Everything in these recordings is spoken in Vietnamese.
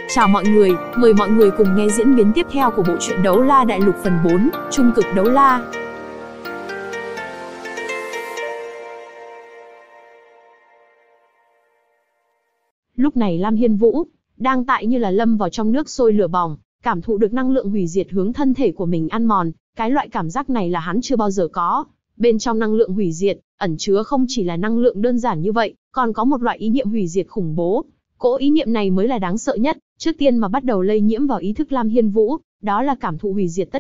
Chào mọi người, mời mọi người cùng nghe diễn biến tiếp theo của bộ truyện Đấu La Đại Lục phần 4, Trung cực đấu la. Lúc này Lam Hiên Vũ đang tại như là lâm vào trong nước sôi lửa bỏng, cảm thụ được năng lượng hủy diệt hướng thân thể của mình ăn mòn, cái loại cảm giác này là hắn chưa bao giờ có. Bên trong năng lượng hủy diệt, ẩn chứa không chỉ là năng lượng đơn giản như vậy, còn có một loại ý niệm hủy diệt khủng bố. Cỗ ý niệm này mới là đáng sợ nhất, trước tiên mà bắt đầu lây nhiễm vào ý thức Lam Hiên Vũ, đó là cảm thụ hủy diệt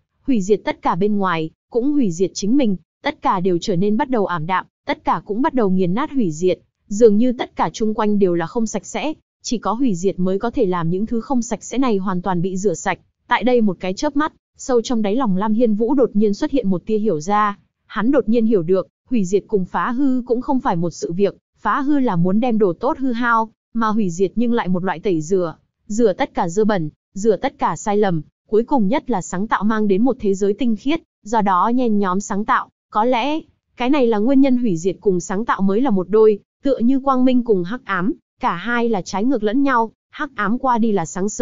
tất cả bên ngoài, cũng hủy diệt chính mình, tất cả đều trở nên bắt đầu ảm đạm, tất cả cũng bắt đầu nghiền nát hủy diệt, dường như tất cả chung quanh đều là không sạch sẽ, chỉ có hủy diệt mới có thể làm những thứ không sạch sẽ này hoàn toàn bị rửa sạch. Tại đây một cái chớp mắt, sâu trong đáy lòng Lam Hiên Vũ đột nhiên xuất hiện một tia hiểu ra, hắn đột nhiên hiểu được, hủy diệt cùng phá hư cũng không phải một sự việc, phá hư là muốn đem đồ tốt hư hao, mà hủy diệt nhưng lại một loại tẩy rửa tất cả dơ bẩn, rửa tất cả sai lầm, cuối cùng nhất là sáng tạo mang đến một thế giới tinh khiết, do đó nhen nhóm sáng tạo, có lẽ, cái này là nguyên nhân hủy diệt cùng sáng tạo mới là một đôi, tựa như quang minh cùng hắc ám, cả hai là trái ngược lẫn nhau, hắc ám qua đi là sáng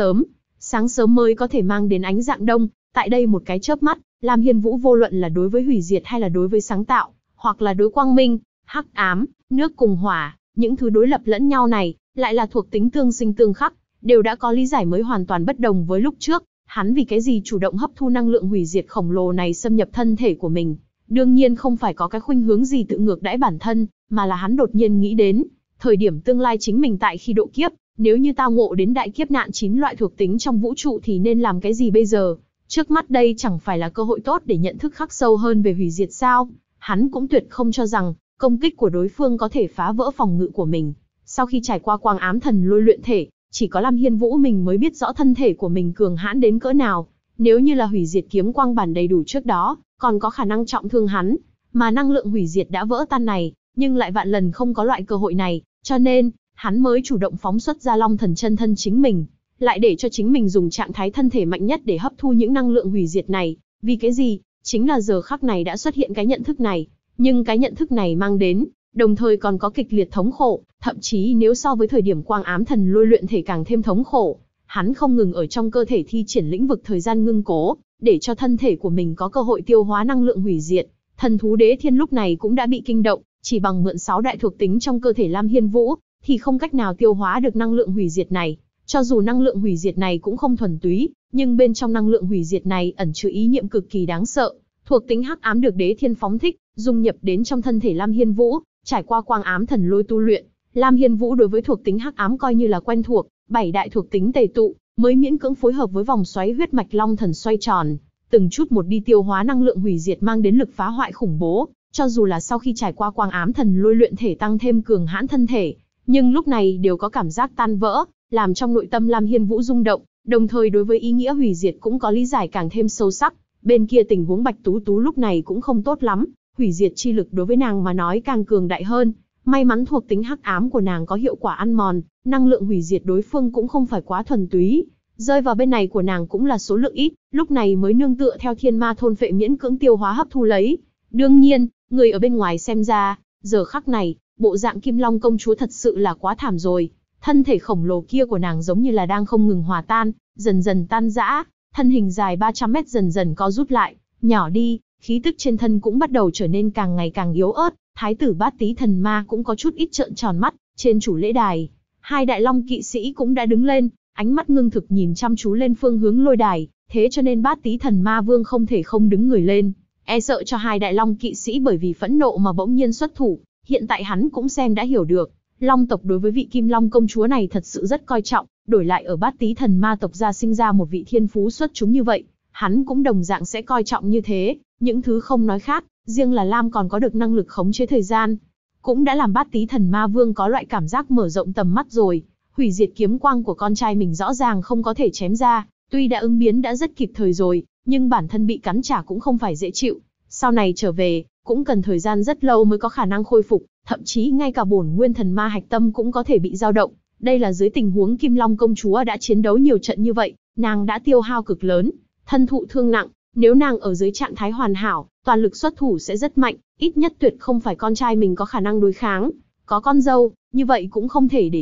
sớm mới có thể mang đến ánh rạng đông, tại đây một cái chớp mắt, Lam Hiên Vũ vô luận là đối với hủy diệt hay là đối với sáng tạo, hoặc là đối quang minh, hắc ám, nước cùng hỏa, những thứ đối lập lẫn nhau này, lại là thuộc tính tương sinh tương khắc, đều đã có lý giải mới hoàn toàn bất đồng với lúc trước. Hắn vì cái gì chủ động hấp thu năng lượng hủy diệt khổng lồ này xâm nhập thân thể của mình? Đương nhiên không phải có cái khuynh hướng gì tự ngược đãi bản thân, mà là hắn đột nhiên nghĩ đến, thời điểm tương lai chính mình tại khi độ kiếp, nếu như tao ngộ đến đại kiếp nạn 9 loại thuộc tính trong vũ trụ thì nên làm cái gì bây giờ? Trước mắt đây chẳng phải là cơ hội tốt để nhận thức khắc sâu hơn về hủy diệt sao? Hắn cũng tuyệt không cho rằng công kích của đối phương có thể phá vỡ phòng ngự của mình. Sau khi trải qua quang ám thần lôi luyện thể, chỉ có Lam Hiên Vũ mình mới biết rõ thân thể của mình cường hãn đến cỡ nào. Nếu như là hủy diệt kiếm quang bản đầy đủ trước đó, còn có khả năng trọng thương hắn, mà năng lượng hủy diệt đã vỡ tan này, nhưng lại vạn lần không có loại cơ hội này, cho nên, hắn mới chủ động phóng xuất ra Long Thần chân thân chính mình, lại để cho chính mình dùng trạng thái thân thể mạnh nhất để hấp thu những năng lượng hủy diệt này. Vì cái gì? Chính là giờ khắc này đã xuất hiện cái nhận thức này, nhưng cái nhận thức này mang đến, đồng thời còn có kịch liệt thống khổ, thậm chí nếu so với thời điểm quang ám thần lôi luyện thể càng thêm thống khổ. Hắn không ngừng ở trong cơ thể thi triển lĩnh vực thời gian ngưng cố, để cho thân thể của mình có cơ hội tiêu hóa năng lượng hủy diệt. Thần thú đế thiên lúc này cũng đã bị kinh động, chỉ bằng mượn 6 đại thuộc tính trong cơ thể Lam Hiên Vũ, thì không cách nào tiêu hóa được năng lượng hủy diệt này. Cho dù năng lượng hủy diệt này cũng không thuần túy, nhưng bên trong năng lượng hủy diệt này ẩn chứa ý niệm cực kỳ đáng sợ. Thuộc tính hắc ám được đế thiên phóng thích, dung nhập đến trong thân thể Lam Hiên Vũ, trải qua quang ám thần lôi tu luyện, Lam Hiên Vũ đối với thuộc tính hắc ám coi như là quen thuộc, 7 đại thuộc tính tề tụ, mới miễn cưỡng phối hợp với vòng xoáy huyết mạch long thần xoay tròn, từng chút một đi tiêu hóa năng lượng hủy diệt mang đến lực phá hoại khủng bố. Cho dù là sau khi trải qua quang ám thần lôi luyện thể tăng thêm cường hãn thân thể, nhưng lúc này đều có cảm giác tan vỡ, làm trong nội tâm Lam Hiên Vũ rung động, đồng thời đối với ý nghĩa hủy diệt cũng có lý giải càng thêm sâu sắc. Bên kia tình huống Bạch Tú Tú lúc này cũng không tốt lắm, hủy diệt chi lực đối với nàng mà nói càng cường đại hơn. May mắn thuộc tính hắc ám của nàng có hiệu quả ăn mòn, năng lượng hủy diệt đối phương cũng không phải quá thuần túy, rơi vào bên này của nàng cũng là số lượng ít, lúc này mới nương tựa theo thiên ma thôn phệ miễn cưỡng tiêu hóa hấp thu lấy. Đương nhiên, người ở bên ngoài xem ra, giờ khắc này, bộ dạng Kim Long công chúa thật sự là quá thảm rồi. Thân thể khổng lồ kia của nàng giống như là đang không ngừng hòa tan, dần dần tan rã, thân hình dài 300 mét dần dần co rút lại, nhỏ đi, khí tức trên thân cũng bắt đầu trở nên càng ngày càng yếu ớt. Thái tử Bát Tý Thần Ma cũng có chút ít trợn tròn mắt. Trên chủ lễ đài, 2 đại long kỵ sĩ cũng đã đứng lên, ánh mắt ngưng thực nhìn chăm chú lên phương hướng lôi đài, thế cho nên Bát Tý Thần Ma Vương không thể không đứng người lên, e sợ cho 2 đại long kỵ sĩ bởi vì phẫn nộ mà bỗng nhiên xuất thủ. Hiện tại hắn cũng xem đã hiểu được, Long tộc đối với vị Kim Long công chúa này thật sự rất coi trọng, đổi lại ở Bát Tý Thần Ma tộc gia sinh ra một vị thiên phú xuất chúng như vậy, hắn cũng đồng dạng sẽ coi trọng như thế. Những thứ không nói khác, riêng là Lam còn có được năng lực khống chế thời gian, cũng đã làm Bát Tý Thần Ma Vương có loại cảm giác mở rộng tầm mắt rồi. Hủy diệt kiếm quang của con trai mình rõ ràng không có thể chém ra, tuy đã ứng biến đã rất kịp thời rồi, nhưng bản thân bị cắn trả cũng không phải dễ chịu. Sau này trở về, cũng cần thời gian rất lâu mới có khả năng khôi phục, thậm chí ngay cả bổn nguyên thần ma hạch tâm cũng có thể bị dao động. Đây là dưới tình huống Kim Long công chúa đã chiến đấu nhiều trận như vậy, nàng đã tiêu hao cực lớn, thân thụ thương nặng. Nếu nàng ở dưới trạng thái hoàn hảo, toàn lực xuất thủ sẽ rất mạnh, ít nhất tuyệt không phải con trai mình có khả năng đối kháng. Có con dâu, như vậy cũng không thể để chết,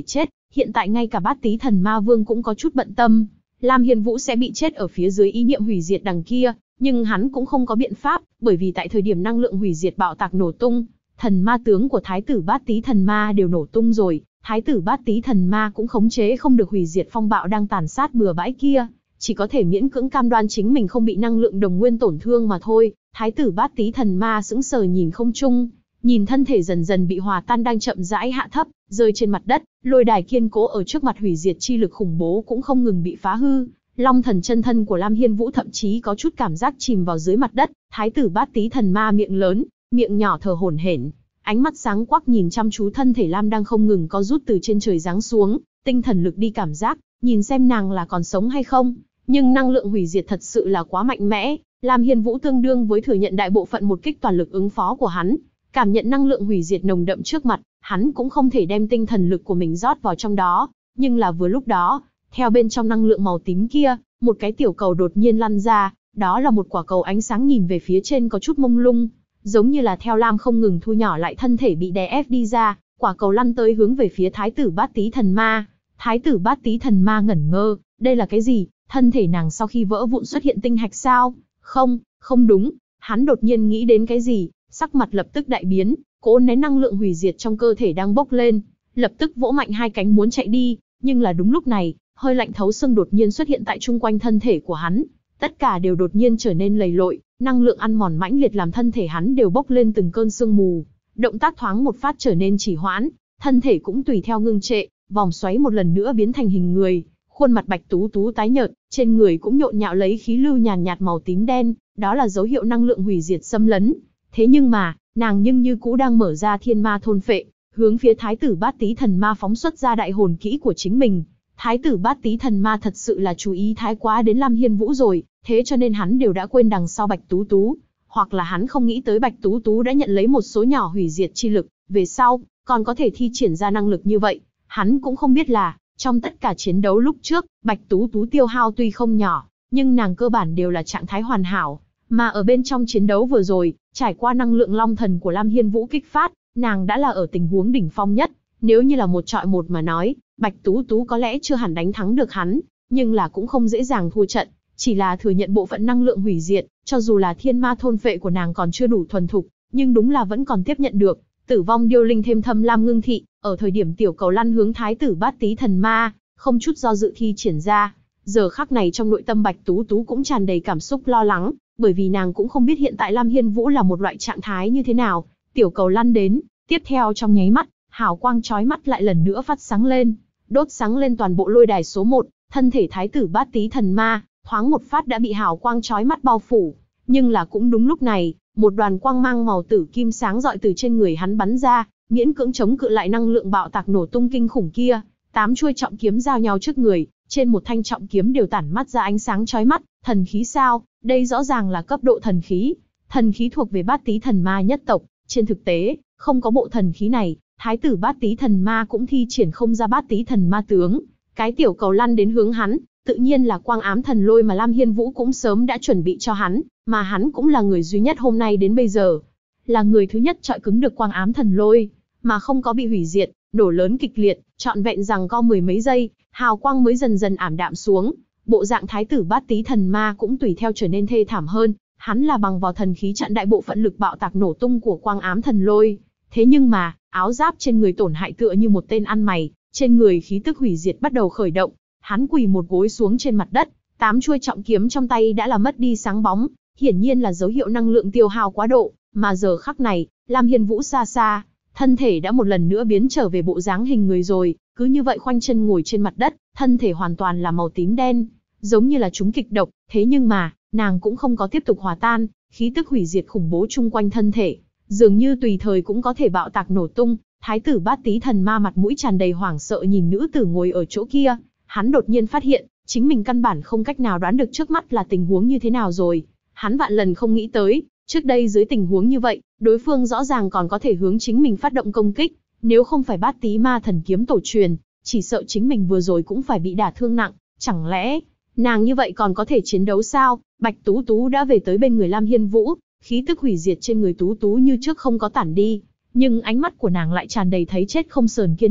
Hiện tại ngay cả Bát Tý Thần Ma Vương cũng có chút bận tâm, Lam Hiên Vũ sẽ bị chết ở phía dưới ý niệm hủy diệt đằng kia, nhưng hắn cũng không có biện pháp, bởi vì tại thời điểm năng lượng hủy diệt bạo tạc nổ tung, thần ma tướng của Thái tử Bát Tý Thần Ma đều nổ tung rồi, Thái tử Bát Tý Thần Ma cũng khống chế không được hủy diệt phong bạo đang tàn sát bừa bãi kia, chỉ có thể miễn cưỡng cam đoan chính mình không bị năng lượng đồng nguyên tổn thương mà thôi. Thái tử Bát Tý Thần Ma sững sờ nhìn không trung, nhìn thân thể dần dần bị hòa tan đang chậm rãi hạ thấp, rơi trên mặt đất, lôi đài kiên cố ở trước mặt hủy diệt chi lực khủng bố cũng không ngừng bị phá hư. Long thần chân thân của Lam Hiên Vũ thậm chí có chút cảm giác chìm vào dưới mặt đất. Thái tử Bát Tý Thần Ma miệng lớn, miệng nhỏ thở hổn hển, ánh mắt sáng quắc nhìn chăm chú thân thể Lam đang không ngừng có rút từ trên trời giáng xuống, tinh thần lực đi cảm giác, nhìn xem nàng là còn sống hay không. Nhưng năng lượng hủy diệt thật sự là quá mạnh mẽ, Lam Hiên Vũ tương đương với thừa nhận đại bộ phận một kích toàn lực ứng phó của hắn. Cảm nhận năng lượng hủy diệt nồng đậm trước mặt, hắn cũng không thể đem tinh thần lực của mình rót vào trong đó. Nhưng là vừa lúc đó, theo bên trong năng lượng màu tím kia, một cái tiểu cầu đột nhiên lăn ra, đó là một quả cầu ánh sáng nhìn về phía trên có chút mông lung, giống như là theo Lam không ngừng thu nhỏ lại thân thể bị đè ép đi ra, quả cầu lăn tới hướng về phía Thái tử Bát Tý Thần Ma. Thái tử Bát Tý Thần Ma ngẩn ngơ, đây là cái gì? Thân thể nàng sau khi vỡ vụn xuất hiện tinh hạch sao? Không, không đúng, hắn đột nhiên nghĩ đến cái gì, sắc mặt lập tức đại biến, cố nén năng lượng hủy diệt trong cơ thể đang bốc lên, lập tức vỗ mạnh hai cánh muốn chạy đi, nhưng là đúng lúc này, hơi lạnh thấu xương đột nhiên xuất hiện tại chung quanh thân thể của hắn, tất cả đều đột nhiên trở nên lầy lội, năng lượng ăn mòn mãnh liệt làm thân thể hắn đều bốc lên từng cơn sương mù, động tác thoáng một phát trở nên trì hoãn, thân thể cũng tùy theo ngưng trệ, vòng xoáy một lần nữa biến thành hình người, khuôn mặt Bạch Tú Tú tái nhợt, trên người cũng nhộn nhạo lấy khí lưu nhàn nhạt màu tím đen, đó là dấu hiệu năng lượng hủy diệt xâm lấn. Thế nhưng mà, nàng nhưng như cũ đang mở ra thiên ma thôn phệ, hướng phía Thái tử Bát Tý Thần Ma phóng xuất ra đại hồn kỹ của chính mình. Thái tử Bát Tý Thần Ma thật sự là chú ý thái quá đến Lam Hiên Vũ rồi, thế cho nên hắn đều đã quên đằng sau Bạch Tú Tú, hoặc là hắn không nghĩ tới Bạch Tú Tú đã nhận lấy một số nhỏ hủy diệt chi lực, về sau còn có thể thi triển ra năng lực như vậy. Hắn cũng không biết là, trong tất cả chiến đấu lúc trước, Bạch Tú Tú tiêu hao tuy không nhỏ, nhưng nàng cơ bản đều là trạng thái hoàn hảo, mà ở bên trong chiến đấu vừa rồi, trải qua năng lượng long thần của Lam Hiên Vũ kích phát, nàng đã là ở tình huống đỉnh phong nhất. Nếu như là một chọi một mà nói, Bạch Tú Tú có lẽ chưa hẳn đánh thắng được hắn, nhưng là cũng không dễ dàng thua trận, chỉ là thừa nhận bộ phận năng lượng hủy diệt, cho dù là thiên ma thôn phệ của nàng còn chưa đủ thuần thục, nhưng đúng là vẫn còn tiếp nhận được. Tử vong điêu linh thêm thâm lam ngưng thị, ở thời điểm tiểu cầu lăn hướng Thái tử Bát Tý Thần Ma, không chút do dự thi triển ra. Giờ khắc này trong nội tâm Bạch Tú Tú cũng tràn đầy cảm xúc lo lắng, bởi vì nàng cũng không biết hiện tại Lam Hiên Vũ là một loại trạng thái như thế nào. Tiểu cầu lăn đến, tiếp theo trong nháy mắt, hào quang chói mắt lại lần nữa phát sáng lên, đốt sáng lên toàn bộ lôi đài số 1, thân thể Thái tử Bát Tý Thần Ma, thoáng một phát đã bị hào quang chói mắt bao phủ. Nhưng là cũng đúng lúc này, một đoàn quang mang màu tử kim sáng rọi từ trên người hắn bắn ra, miễn cưỡng chống cự lại năng lượng bạo tạc nổ tung kinh khủng kia. 8 chuôi trọng kiếm giao nhau trước người, trên một thanh trọng kiếm đều tản mắt ra ánh sáng chói mắt. Thần khí sao? Đây rõ ràng là cấp độ thần khí. Thần khí thuộc về Bát Tý Thần Ma nhất tộc, trên thực tế, không có bộ thần khí này, Thái tử Bát Tý Thần Ma cũng thi triển không ra Bát Tý Thần Ma tướng. Cái tiểu cầu lăn đến hướng hắn, tự nhiên là quang ám thần lôi mà Lam Hiên Vũ cũng sớm đã chuẩn bị cho hắn, mà hắn cũng là người duy nhất hôm nay đến bây giờ, là người thứ nhất chọi cứng được quang ám thần lôi, mà không có bị hủy diệt, nổ lớn kịch liệt, trọn vẹn rằng co mười mấy giây, hào quang mới dần dần ảm đạm xuống, bộ dạng Thái tử Bát Tý Thần Ma cũng tùy theo trở nên thê thảm hơn. Hắn là bằng vào thần khí chặn đại bộ phận lực bạo tạc nổ tung của quang ám thần lôi, thế nhưng mà áo giáp trên người tổn hại tựa như một tên ăn mày, trên người khí tức hủy diệt bắt đầu khởi động. Hắn quỳ một gối xuống trên mặt đất, 8 chuôi trọng kiếm trong tay đã là mất đi sáng bóng, hiển nhiên là dấu hiệu năng lượng tiêu hao quá độ, mà giờ khắc này, Lam Hiên Vũ xa xa, thân thể đã một lần nữa biến trở về bộ dáng hình người rồi, cứ như vậy khoanh chân ngồi trên mặt đất, thân thể hoàn toàn là màu tím đen, giống như là trúng kịch độc, thế nhưng mà, nàng cũng không có tiếp tục hòa tan, khí tức hủy diệt khủng bố chung quanh thân thể, dường như tùy thời cũng có thể bạo tạc nổ tung. Thái tử Bát Tý Thần Ma mặt mũi tràn đầy hoảng sợ nhìn nữ tử ngồi ở chỗ kia, hắn đột nhiên phát hiện, chính mình căn bản không cách nào đoán được trước mắt là tình huống như thế nào rồi. Hắn vạn lần không nghĩ tới, trước đây dưới tình huống như vậy, đối phương rõ ràng còn có thể hướng chính mình phát động công kích, nếu không phải Bát Tý Ma Thần Kiếm tổ truyền, chỉ sợ chính mình vừa rồi cũng phải bị đả thương nặng, chẳng lẽ nàng như vậy còn có thể chiến đấu sao? Bạch Tú Tú đã về tới bên người Lam Hiên Vũ, khí tức hủy diệt trên người Tú Tú như trước không có tản đi, nhưng ánh mắt của nàng lại tràn đầy thấy chết không sờn kiên định,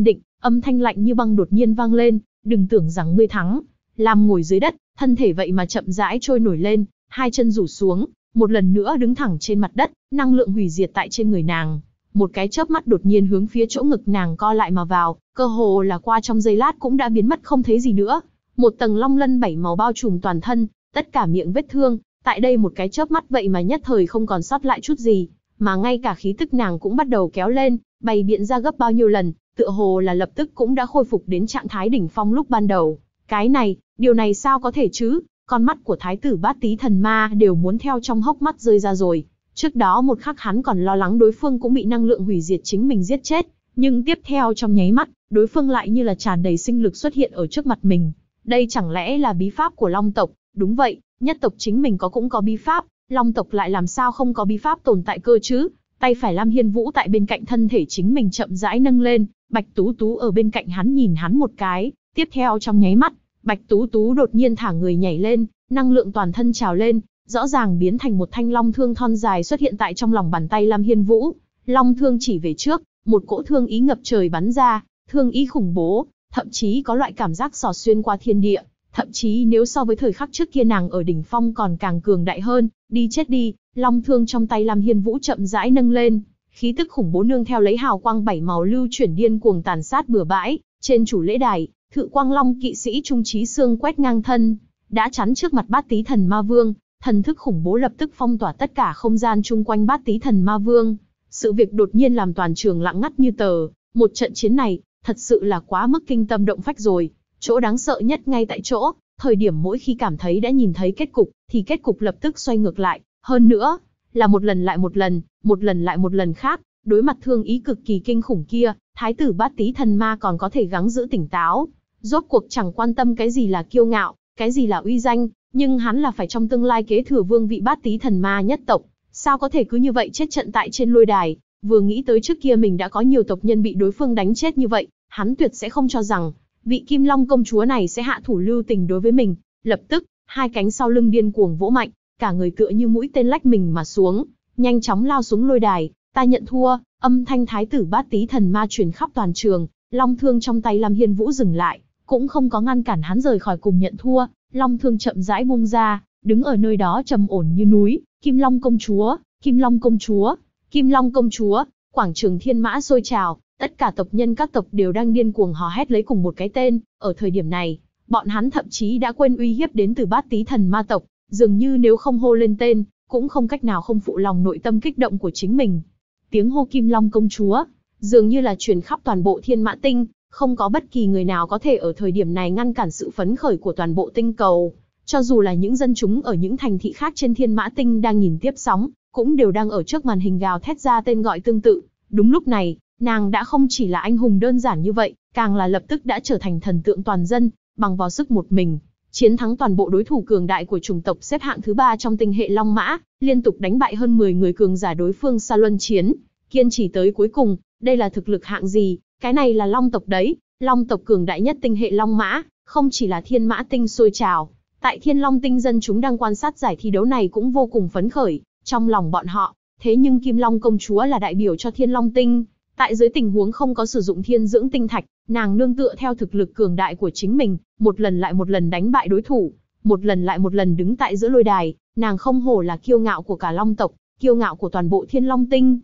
Âm thanh lạnh như băng đột nhiên vang lên, đừng tưởng rằng ngươi thắng. Lam ngồi dưới đất, thân thể vậy mà chậm rãi trôi nổi lên, hai chân rủ xuống, một lần nữa đứng thẳng trên mặt đất, năng lượng hủy diệt tại trên người nàng. Một cái chớp mắt đột nhiên hướng phía chỗ ngực nàng co lại mà vào, cơ hồ là qua trong giây lát cũng đã biến mất không thấy gì nữa. Một tầng long lân bảy màu bao trùm toàn thân, tất cả miệng vết thương, tại đây một cái chớp mắt vậy mà nhất thời không còn sót lại chút gì, mà ngay cả khí tức nàng cũng bắt đầu kéo lên, bày biện ra gấp bao nhiêu lần, tựa hồ là lập tức cũng đã khôi phục đến trạng thái đỉnh phong lúc ban đầu. Cái này, điều này sao có thể chứ? Con mắt của thái tử Bát Tý Thần Ma đều muốn theo trong hốc mắt rơi ra rồi. Trước đó một khắc hắn còn lo lắng đối phương cũng bị năng lượng hủy diệt chính mình giết chết, nhưng tiếp theo trong nháy mắt, đối phương lại như là tràn đầy sinh lực xuất hiện ở trước mặt mình. Đây chẳng lẽ là bí pháp của Long tộc? Đúng vậy, nhất tộc chính mình cũng có bí pháp, Long tộc lại làm sao không có bí pháp tồn tại cơ chứ? Tay phải Lam Hiên Vũ tại bên cạnh thân thể chính mình chậm rãi nâng lên, Bạch Tú Tú ở bên cạnh hắn nhìn hắn một cái, tiếp theo trong nháy mắt, Bạch Tú Tú đột nhiên thả người nhảy lên, năng lượng toàn thân trào lên, rõ ràng biến thành một thanh long thương thon dài xuất hiện tại trong lòng bàn tay Lam Hiên Vũ. Long thương chỉ về trước, một cỗ thương ý ngập trời bắn ra, thương ý khủng bố, thậm chí có loại cảm giác xỏ xuyên qua thiên địa, thậm chí nếu so với thời khắc trước kia nàng ở đỉnh phong còn càng cường đại hơn. Đi chết đi! Long thương trong tay Lam Hiên Vũ chậm rãi nâng lên, khí tức khủng bố nương theo lấy hào quang bảy màu lưu chuyển điên cuồng tàn sát bừa bãi. Trên chủ lễ đài, Thự Quang Long kỵ sĩ Trung Chí Xương quét ngang thân, đã chắn trước mặt Bát Tý Thần Ma Vương, thần thức khủng bố lập tức phong tỏa tất cả không gian chung quanh Bát Tý Thần Ma Vương. Sự việc đột nhiên làm toàn trường lặng ngắt như tờ, một trận chiến này, thật sự là quá mức kinh tâm động phách rồi. Chỗ đáng sợ nhất ngay tại chỗ, thời điểm mỗi khi cảm thấy đã nhìn thấy kết cục, thì kết cục lập tức xoay ngược lại, hơn nữa, là một lần lại một lần, một lần lại một lần khác. Đối mặt thương ý cực kỳ kinh khủng kia, thái tử Bát Tý Thần Ma còn có thể gắng giữ tỉnh táo. Rốt cuộc chẳng quan tâm cái gì là kiêu ngạo, cái gì là uy danh, nhưng hắn là phải trong tương lai kế thừa vương vị Bát Tý Thần Ma nhất tộc, sao có thể cứ như vậy chết trận tại trên lôi đài. Vừa nghĩ tới trước kia mình đã có nhiều tộc nhân bị đối phương đánh chết như vậy, hắn tuyệt sẽ không cho rằng vị Kim Long công chúa này sẽ hạ thủ lưu tình đối với mình. Lập tức, hai cánh sau lưng điên cuồng vỗ mạnh, cả người tựa như mũi tên lách mình mà xuống, nhanh chóng lao xuống lôi đài. Ta nhận thua. Âm thanh thái tử Bát Tý Thần Ma truyền khắp toàn trường. Long thương trong tay Lam Hiên Vũ dừng lại, cũng không có ngăn cản hắn rời khỏi cùng nhận thua. Long thương chậm rãi buông ra, đứng ở nơi đó trầm ổn như núi. Kim Long công chúa, Kim Long công chúa, Kim Long công chúa. Quảng trường thiên mã sôi trào, tất cả tộc nhân các tộc đều đang điên cuồng hò hét lấy cùng một cái tên. Ở thời điểm này, bọn hắn thậm chí đã quên uy hiếp đến từ Bát Tý Thần Ma tộc, dường như nếu không hô lên tên, cũng không cách nào không phụ lòng nội tâm kích động của chính mình. Tiếng hô Kim Long công chúa, dường như là truyền khắp toàn bộ Thiên Mã Tinh, không có bất kỳ người nào có thể ở thời điểm này ngăn cản sự phấn khởi của toàn bộ tinh cầu. Cho dù là những dân chúng ở những thành thị khác trên Thiên Mã Tinh đang nhìn tiếp sóng, cũng đều đang ở trước màn hình gào thét ra tên gọi tương tự. Đúng lúc này, nàng đã không chỉ là anh hùng đơn giản như vậy, càng là lập tức đã trở thành thần tượng toàn dân, bằng vào sức một mình, chiến thắng toàn bộ đối thủ cường đại của chủng tộc xếp hạng thứ 3 trong tinh hệ Long Mã, liên tục đánh bại hơn 10 người cường giả đối phương xa luân chiến, kiên trì tới cuối cùng. Đây là thực lực hạng gì? Cái này là Long tộc đấy, Long tộc cường đại nhất tinh hệ Long Mã, không chỉ là Thiên Mã Tinh sôi trào, tại Thiên Long Tinh dân chúng đang quan sát giải thi đấu này cũng vô cùng phấn khởi, trong lòng bọn họ. Thế nhưng Kim Long công chúa là đại biểu cho Thiên Long Tinh, tại dưới tình huống không có sử dụng thiên dưỡng tinh thạch, nàng nương tựa theo thực lực cường đại của chính mình, một lần lại một lần đánh bại đối thủ, một lần lại một lần đứng tại giữa lôi đài, nàng không hổ là kiêu ngạo của cả Long tộc, kiêu ngạo của toàn bộ Thiên Long Tinh.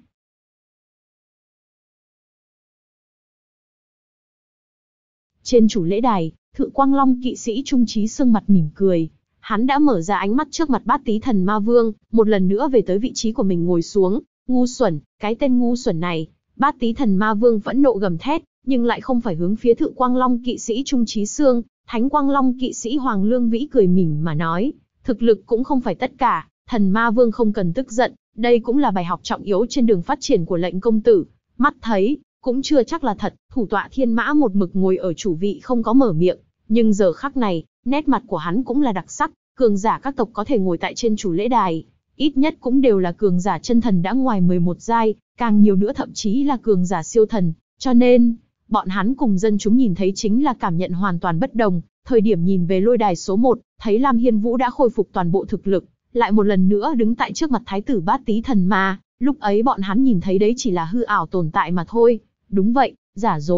Trên chủ lễ đài, Thự Quang Long kỵ sĩ Trung Chí Xương mặt mỉm cười, hắn đã mở ra ánh mắt trước mặt Bát Tý Thần Ma Vương, một lần nữa về tới vị trí của mình ngồi xuống. Ngu xuẩn, cái tên ngu xuẩn này! Bát Tý Thần Ma Vương phẫn nộ gầm thét, nhưng lại không phải hướng phía Thự Quang Long kỵ sĩ Trung Chí Xương. Thánh Quang Long kỵ sĩ Hoàng Lương Vĩ cười mỉm mà nói, thực lực cũng không phải tất cả, Thần Ma Vương không cần tức giận, đây cũng là bài học trọng yếu trên đường phát triển của lệnh công tử. Mắt thấy, cũng chưa chắc là thật. Thủ tọa Thiên Mã một mực ngồi ở chủ vị không có mở miệng, nhưng giờ khắc này, nét mặt của hắn cũng là đặc sắc. Cường giả các tộc có thể ngồi tại trên chủ lễ đài, ít nhất cũng đều là cường giả chân thần đã ngoài 11 giai, càng nhiều nữa thậm chí là cường giả siêu thần, cho nên, bọn hắn cùng dân chúng nhìn thấy chính là cảm nhận hoàn toàn bất đồng. Thời điểm nhìn về lôi đài số 1, thấy Lam Hiên Vũ đã khôi phục toàn bộ thực lực, lại một lần nữa đứng tại trước mặt thái tử Bát Tý Thần Ma, lúc ấy bọn hắn nhìn thấy đấy chỉ là hư ảo tồn tại mà thôi. Đúng vậy, giả dối,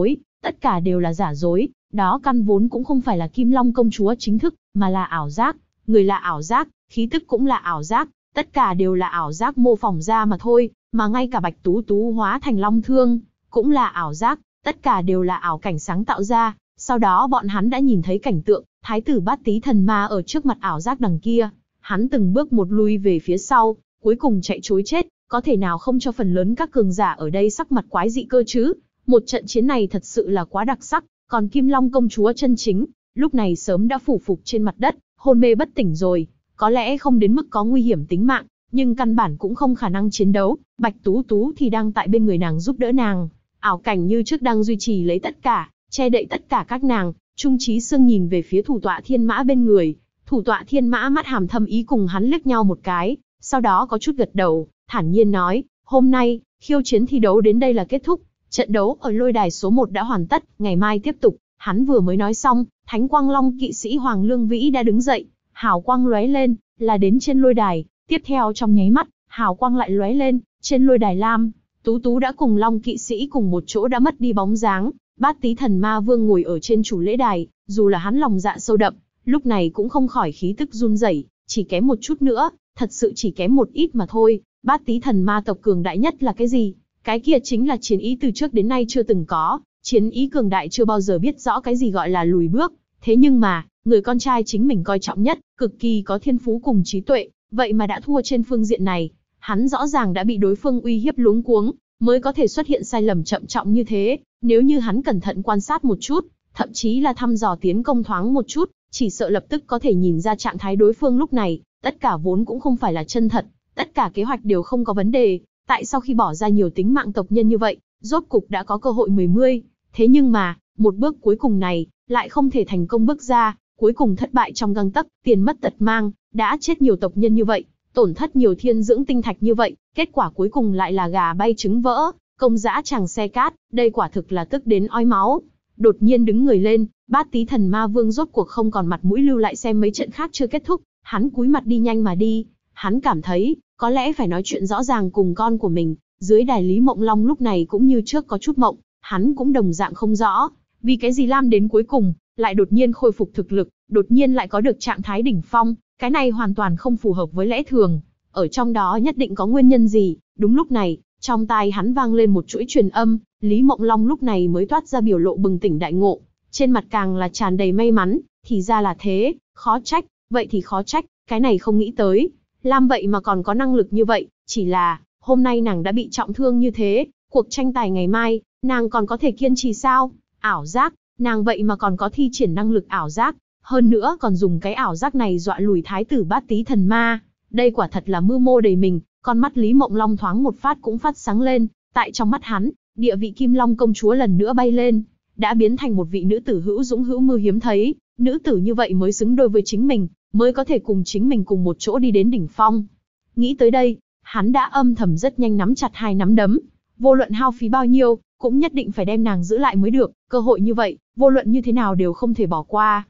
tất cả đều là giả dối, đó căn vốn cũng không phải là Kim Long công chúa chính thức, mà là ảo giác, người là ảo giác, khí tức cũng là ảo giác, tất cả đều là ảo giác mô phỏng ra mà thôi, mà ngay cả Bạch Tú Tú hóa thành long thương, cũng là ảo giác, tất cả đều là ảo cảnh sáng tạo ra. Sau đó bọn hắn đã nhìn thấy cảnh tượng, thái tử Bát Tí Thần Ma ở trước mặt ảo giác đằng kia, hắn từng bước một lui về phía sau, cuối cùng chạy trối chết, có thể nào không cho phần lớn các cường giả ở đây sắc mặt quái dị cơ chứ? Một trận chiến này thật sự là quá đặc sắc, còn Kim Long công chúa chân chính, lúc này sớm đã phủ phục trên mặt đất, hôn mê bất tỉnh rồi, có lẽ không đến mức có nguy hiểm tính mạng, nhưng căn bản cũng không khả năng chiến đấu. Bạch Tú Tú thì đang tại bên người nàng giúp đỡ nàng, ảo cảnh như trước đang duy trì lấy tất cả, che đậy tất cả các nàng. Trung Chí Sương nhìn về phía thủ tọa thiên mã bên người, thủ tọa thiên mã mắt hàm thâm ý cùng hắn liếc nhau một cái, sau đó có chút gật đầu, thản nhiên nói, hôm nay, khiêu chiến thi đấu đến đây là kết thúc, trận đấu ở lôi đài số 1 đã hoàn tất, ngày mai tiếp tục. Hắn vừa mới nói xong, Thánh Quang Long kỵ sĩ Hoàng Lương Vĩ đã đứng dậy, hào quang lóe lên, là đến trên lôi đài, tiếp theo trong nháy mắt, hào quang lại lóe lên, trên lôi đài Lam Tú Tú đã cùng Long kỵ sĩ cùng một chỗ đã mất đi bóng dáng. Bát Tí Thần Ma Vương ngồi ở trên chủ lễ đài, dù là hắn lòng dạ sâu đậm, lúc này cũng không khỏi khí tức run rẩy, chỉ kém một chút nữa, thật sự chỉ kém một ít mà thôi. Bát Tí Thần Ma tộc cường đại nhất là cái gì? Cái kia chính là chiến ý từ trước đến nay chưa từng có, chiến ý cường đại chưa bao giờ biết rõ cái gì gọi là lùi bước. Thế nhưng mà, người con trai chính mình coi trọng nhất, cực kỳ có thiên phú cùng trí tuệ, vậy mà đã thua trên phương diện này. Hắn rõ ràng đã bị đối phương uy hiếp luống cuống, mới có thể xuất hiện sai lầm chậm trọng như thế. Nếu như hắn cẩn thận quan sát một chút, thậm chí là thăm dò tiến công thoáng một chút, chỉ sợ lập tức có thể nhìn ra trạng thái đối phương lúc này, tất cả vốn cũng không phải là chân thật, tất cả kế hoạch đều không có vấn đề. Tại sao khi bỏ ra nhiều tính mạng tộc nhân như vậy, rốt cục đã có cơ hội 10, thế nhưng mà, một bước cuối cùng này, lại không thể thành công bước ra, cuối cùng thất bại trong gang tấc, tiền mất tật mang, đã chết nhiều tộc nhân như vậy, tổn thất nhiều thiên dưỡng tinh thạch như vậy, kết quả cuối cùng lại là gà bay trứng vỡ, công dã tràng xe cát, đây quả thực là tức đến ói máu. Đột nhiên đứng người lên, Bát Tí Thần Ma Vương rốt cuộc không còn mặt mũi lưu lại xem mấy trận khác chưa kết thúc, hắn cúi mặt đi nhanh mà đi. Hắn cảm thấy, có lẽ phải nói chuyện rõ ràng cùng con của mình. Dưới đài Lý Mộng Long lúc này cũng như trước có chút mộng, hắn cũng đồng dạng không rõ, vì cái gì Lam đến cuối cùng, lại đột nhiên khôi phục thực lực, đột nhiên lại có được trạng thái đỉnh phong, cái này hoàn toàn không phù hợp với lẽ thường. Ở trong đó nhất định có nguyên nhân gì. Đúng lúc này, trong tai hắn vang lên một chuỗi truyền âm, Lý Mộng Long lúc này mới toát ra biểu lộ bừng tỉnh đại ngộ, trên mặt càng là tràn đầy may mắn, thì ra là thế, khó trách, vậy thì khó trách, cái này không nghĩ tới, Lam vậy mà còn có năng lực như vậy, chỉ là, hôm nay nàng đã bị trọng thương như thế, cuộc tranh tài ngày mai, nàng còn có thể kiên trì sao? Ảo giác, nàng vậy mà còn có thi triển năng lực ảo giác, hơn nữa còn dùng cái ảo giác này dọa lùi thái tử Bát Tí Thần Ma, đây quả thật là mưu mô đầy mình. Con mắt Lý Mộng Long thoáng một phát cũng phát sáng lên, tại trong mắt hắn, địa vị Kim Long công chúa lần nữa bay lên, đã biến thành một vị nữ tử hữu dũng hữu mưu hiếm thấy, nữ tử như vậy mới xứng đôi với chính mình, mới có thể cùng chính mình cùng một chỗ đi đến đỉnh phong. Nghĩ tới đây, hắn đã âm thầm rất nhanh nắm chặt hai nắm đấm, vô luận hao phí bao nhiêu, cũng nhất định phải đem nàng giữ lại mới được, cơ hội như vậy, vô luận như thế nào đều không thể bỏ qua.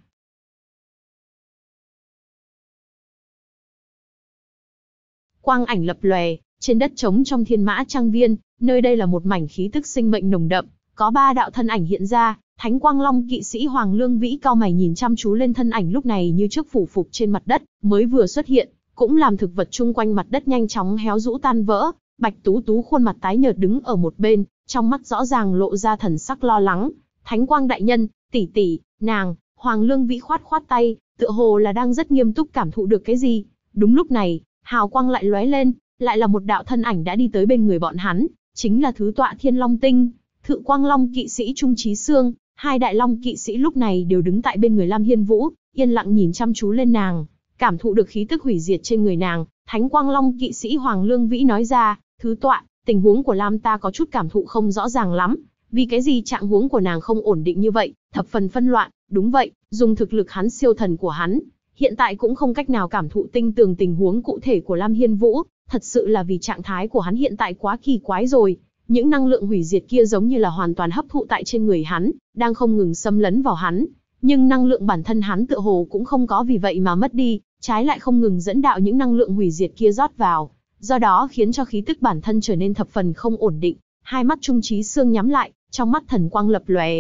Quang ảnh lập lòe, trên đất trống trong Thiên Mã Trang Viên, nơi đây là một mảnh khí tức sinh mệnh nồng đậm, có 3 đạo thân ảnh hiện ra. Thánh Quang Long kỵ sĩ Hoàng Lương Vĩ cau mày nhìn chăm chú lên thân ảnh lúc này như trước phủ phục trên mặt đất, mới vừa xuất hiện, cũng làm thực vật chung quanh mặt đất nhanh chóng héo rũ tan vỡ. Bạch Tú Tú khuôn mặt tái nhợt đứng ở một bên, trong mắt rõ ràng lộ ra thần sắc lo lắng. Thánh Quang đại nhân, tỷ tỷ, nàng. Hoàng Lương Vĩ khoát khoát tay, tựa hồ là đang rất nghiêm túc cảm thụ được cái gì. Đúng lúc này, hào quang lại lóe lên, lại là một đạo thân ảnh đã đi tới bên người bọn hắn, chính là thứ tọa Thiên Long Tinh, Thự Quang Long kỵ sĩ Trung Chí Sương. Hai đại long kỵ sĩ lúc này đều đứng tại bên người Lam Hiên Vũ, yên lặng nhìn chăm chú lên nàng, cảm thụ được khí tức hủy diệt trên người nàng. Thánh Quang Long kỵ sĩ Hoàng Lương Vĩ nói ra, thứ tọa, tình huống của Lam ta có chút cảm thụ không rõ ràng lắm, vì cái gì trạng huống của nàng không ổn định như vậy, thập phần phân loạn. Đúng vậy, dùng thực lực hắn siêu thần của hắn, hiện tại cũng không cách nào cảm thụ tinh tường tình huống cụ thể của Lam Hiên Vũ, thật sự là vì trạng thái của hắn hiện tại quá kỳ quái rồi. Những năng lượng hủy diệt kia giống như là hoàn toàn hấp thụ tại trên người hắn, đang không ngừng xâm lấn vào hắn. Nhưng năng lượng bản thân hắn tựa hồ cũng không có vì vậy mà mất đi, trái lại không ngừng dẫn đạo những năng lượng hủy diệt kia rót vào. Do đó khiến cho khí tức bản thân trở nên thập phần không ổn định. Hai mắt Trung Chí Sương nhắm lại, trong mắt thần quang lập lòe.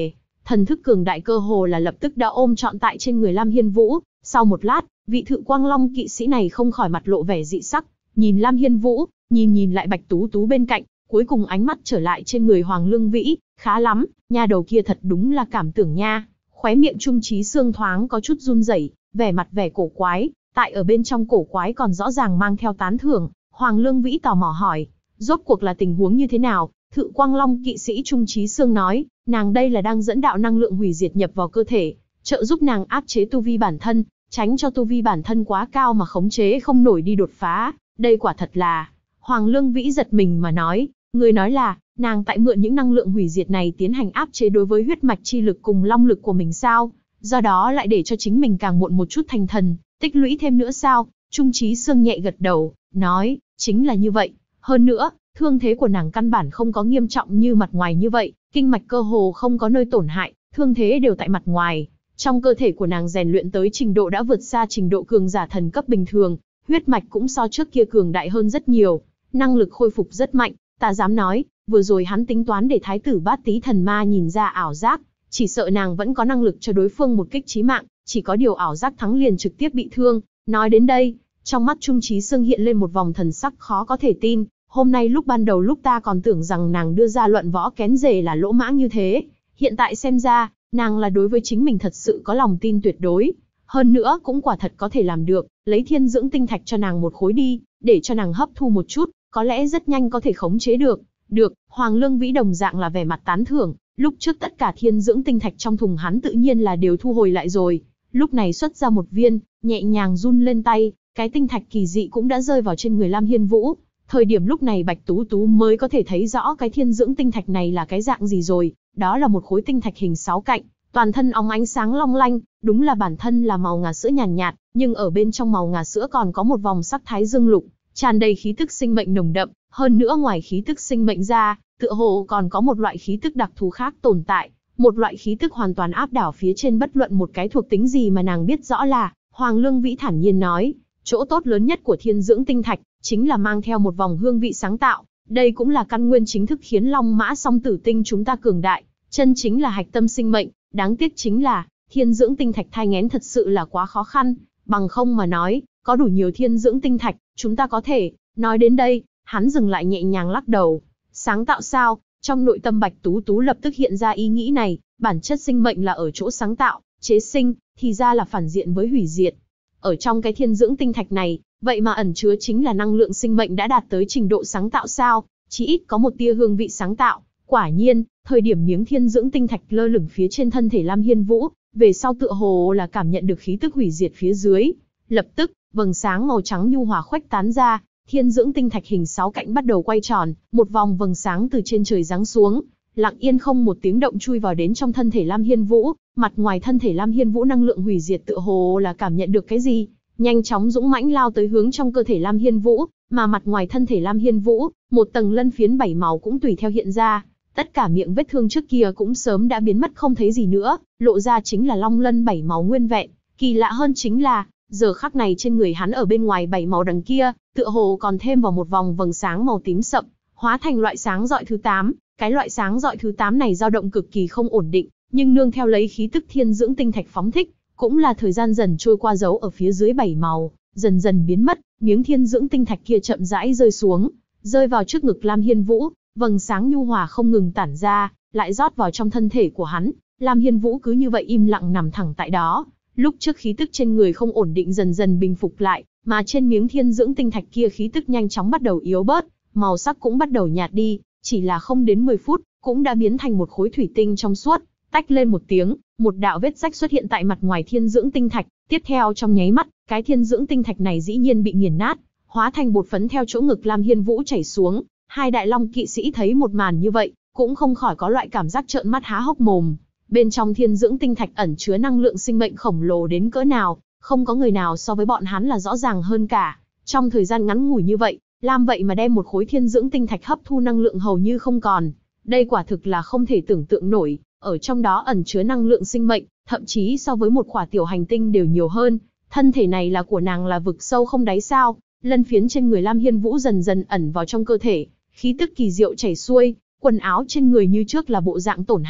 thần thức cường đại cơ hồ là lập tức đã ôm trọn tại trên người Lam Hiên Vũ. Sau một lát, vị Thự Quang Long kỵ sĩ này không khỏi mặt lộ vẻ dị sắc, nhìn Lam Hiên Vũ, nhìn lại Bạch Tú Tú bên cạnh, cuối cùng ánh mắt trở lại trên người Hoàng Lương Vĩ, khá lắm, nha đầu kia thật đúng là cảm tưởng nha. Khóe miệng Trung Chí Xương thoáng có chút run rẩy, vẻ cổ quái, tại ở bên trong cổ quái còn rõ ràng mang theo tán thưởng. Hoàng Lương Vĩ tò mò hỏi, rốt cuộc là tình huống như thế nào? Thự Quang Long kỵ sĩ Trung Chí Xương nói, nàng đây là đang dẫn đạo năng lượng hủy diệt nhập vào cơ thể, trợ giúp nàng áp chế tu vi bản thân, tránh cho tu vi bản thân quá cao mà khống chế không nổi đi đột phá. Đây quả thật là... Hoàng Lương Vĩ giật mình mà nói, người nói là, nàng tại mượn những năng lượng hủy diệt này tiến hành áp chế đối với huyết mạch chi lực cùng long lực của mình sao? Do đó lại để cho chính mình càng muộn một chút thành thần, tích lũy thêm nữa sao? Trung Chí Xương nhẹ gật đầu, nói, chính là như vậy. Hơn nữa, thương thế của nàng căn bản không có nghiêm trọng như mặt ngoài như vậy, kinh mạch cơ hồ không có nơi tổn hại, thương thế đều tại mặt ngoài. Trong cơ thể của nàng rèn luyện tới trình độ đã vượt xa trình độ cường giả thần cấp bình thường, huyết mạch cũng so trước kia cường đại hơn rất nhiều, năng lực khôi phục rất mạnh. Ta dám nói, vừa rồi hắn tính toán để thái tử Bát Tý thần ma nhìn ra ảo giác, chỉ sợ nàng vẫn có năng lực cho đối phương một kích chí mạng, chỉ có điều ảo giác thắng liền trực tiếp bị thương. Nói đến đây, trong mắt Trung Chí Xương hiện lên một vòng thần sắc khó có thể tin. Hôm nay lúc ban đầu lúc ta còn tưởng rằng nàng đưa ra luận võ kén rể là lỗ mãng như thế, hiện tại xem ra, nàng là đối với chính mình thật sự có lòng tin tuyệt đối. Hơn nữa cũng quả thật có thể làm được, lấy thiên dưỡng tinh thạch cho nàng một khối đi, để cho nàng hấp thu một chút, có lẽ rất nhanh có thể khống chế được. Được, Hoàng Lương Vĩ đồng dạng là vẻ mặt tán thưởng, lúc trước tất cả thiên dưỡng tinh thạch trong thùng hắn tự nhiên là đều thu hồi lại rồi. Lúc này xuất ra một viên, nhẹ nhàng run lên tay, cái tinh thạch kỳ dị cũng đã rơi vào trên người Lam Hiên Vũ. Thời điểm lúc này Bạch Tú Tú mới có thể thấy rõ cái thiên dưỡng tinh thạch này là cái dạng gì rồi, đó là một khối tinh thạch hình 6 cạnh, toàn thân óng ánh sáng long lanh, đúng là bản thân là màu ngà sữa nhàn nhạt, nhưng ở bên trong màu ngà sữa còn có một vòng sắc thái dương lục, tràn đầy khí tức sinh mệnh nồng đậm, hơn nữa ngoài khí tức sinh mệnh ra, tựa hồ còn có một loại khí tức đặc thù khác tồn tại, một loại khí tức hoàn toàn áp đảo phía trên bất luận một cái thuộc tính gì mà nàng biết rõ là. Hoàng Lương Vĩ thản nhiên nói, chỗ tốt lớn nhất của thiên dưỡng tinh thạch chính là mang theo một vòng hương vị sáng tạo, đây cũng là căn nguyên chính thức khiến Long Mã Song Tử Tinh chúng ta cường đại, chân chính là hạch tâm sinh mệnh. Đáng tiếc chính là, thiên dưỡng tinh thạch thai nghén thật sự là quá khó khăn, bằng không mà nói, có đủ nhiều thiên dưỡng tinh thạch, chúng ta có thể. Nói đến đây, hắn dừng lại nhẹ nhàng lắc đầu. Sáng tạo sao? Trong nội tâm Bạch Tú Tú lập tức hiện ra ý nghĩ này, bản chất sinh mệnh là ở chỗ sáng tạo, chế sinh, thì ra là phản diện với hủy diệt. Ở trong cái thiên dưỡng tinh thạch này, vậy mà ẩn chứa chính là năng lượng sinh mệnh đã đạt tới trình độ sáng tạo sao? Chỉ ít có một tia hương vị sáng tạo. Quả nhiên, thời điểm miếng thiên dưỡng tinh thạch lơ lửng phía trên thân thể Lam Hiên Vũ, về sau tựa hồ là cảm nhận được khí tức hủy diệt phía dưới. Lập tức, vầng sáng màu trắng nhu hòa khuếch tán ra, thiên dưỡng tinh thạch hình 6 cạnh bắt đầu quay tròn, một vòng vầng sáng từ trên trời giáng xuống, lặng yên không một tiếng động chui vào đến trong thân thể Lam Hiên Vũ. Mặt ngoài thân thể Lam Hiên Vũ năng lượng hủy diệt tựa hồ là cảm nhận được cái gì, nhanh chóng dũng mãnh lao tới hướng trong cơ thể Lam Hiên Vũ, mà mặt ngoài thân thể Lam Hiên Vũ, một tầng lân phiến 7 màu cũng tùy theo hiện ra. Tất cả miệng vết thương trước kia cũng sớm đã biến mất không thấy gì nữa, lộ ra chính là long lân 7 màu nguyên vẹn. Kỳ lạ hơn chính là, giờ khắc này trên người hắn ở bên ngoài 7 màu đằng kia, tựa hồ còn thêm vào một vòng vầng sáng màu tím sậm, hóa thành loại sáng rọi thứ 8. Cái loại sáng rọi thứ 8 này dao động cực kỳ không ổn định, nhưng nương theo lấy khí tức thiên dưỡng tinh thạch phóng thích, cũng là thời gian dần trôi qua dấu ở phía dưới 7 màu, dần dần biến mất, miếng thiên dưỡng tinh thạch kia chậm rãi rơi xuống, rơi vào trước ngực Lam Hiên Vũ, vầng sáng nhu hòa không ngừng tản ra, lại rót vào trong thân thể của hắn. Lam Hiên Vũ cứ như vậy im lặng nằm thẳng tại đó. Lúc trước khí tức trên người không ổn định dần dần bình phục lại, mà trên miếng thiên dưỡng tinh thạch kia khí tức nhanh chóng bắt đầu yếu bớt, màu sắc cũng bắt đầu nhạt đi, chỉ là không đến 10 phút, cũng đã biến thành một khối thủy tinh trong suốt. Tách lên một tiếng, một đạo vết rách xuất hiện tại mặt ngoài thiên dưỡng tinh thạch, tiếp theo trong nháy mắt, cái thiên dưỡng tinh thạch này dĩ nhiên bị nghiền nát, hóa thành bột phấn theo chỗ ngực Lam Hiên Vũ chảy xuống. Hai đại long kỵ sĩ thấy một màn như vậy, cũng không khỏi có loại cảm giác trợn mắt há hốc mồm. Bên trong thiên dưỡng tinh thạch ẩn chứa năng lượng sinh mệnh khổng lồ đến cỡ nào, không có người nào so với bọn hắn là rõ ràng hơn cả. Trong thời gian ngắn ngủi như vậy, Lam vậy mà đem một khối thiên dưỡng tinh thạch hấp thu năng lượng hầu như không còn. Đây quả thực là không thể tưởng tượng nổi, ở trong đó ẩn chứa năng lượng sinh mệnh, thậm chí so với một quả tiểu hành tinh đều nhiều hơn. Thân thể này là của nàng là vực sâu không đáy sao? Lân phiến trên người Lam Hiên Vũ dần dần ẩn vào trong cơ thể, khí tức kỳ diệu chảy xuôi, quần áo trên người như trước là bộ dạng tổn hại,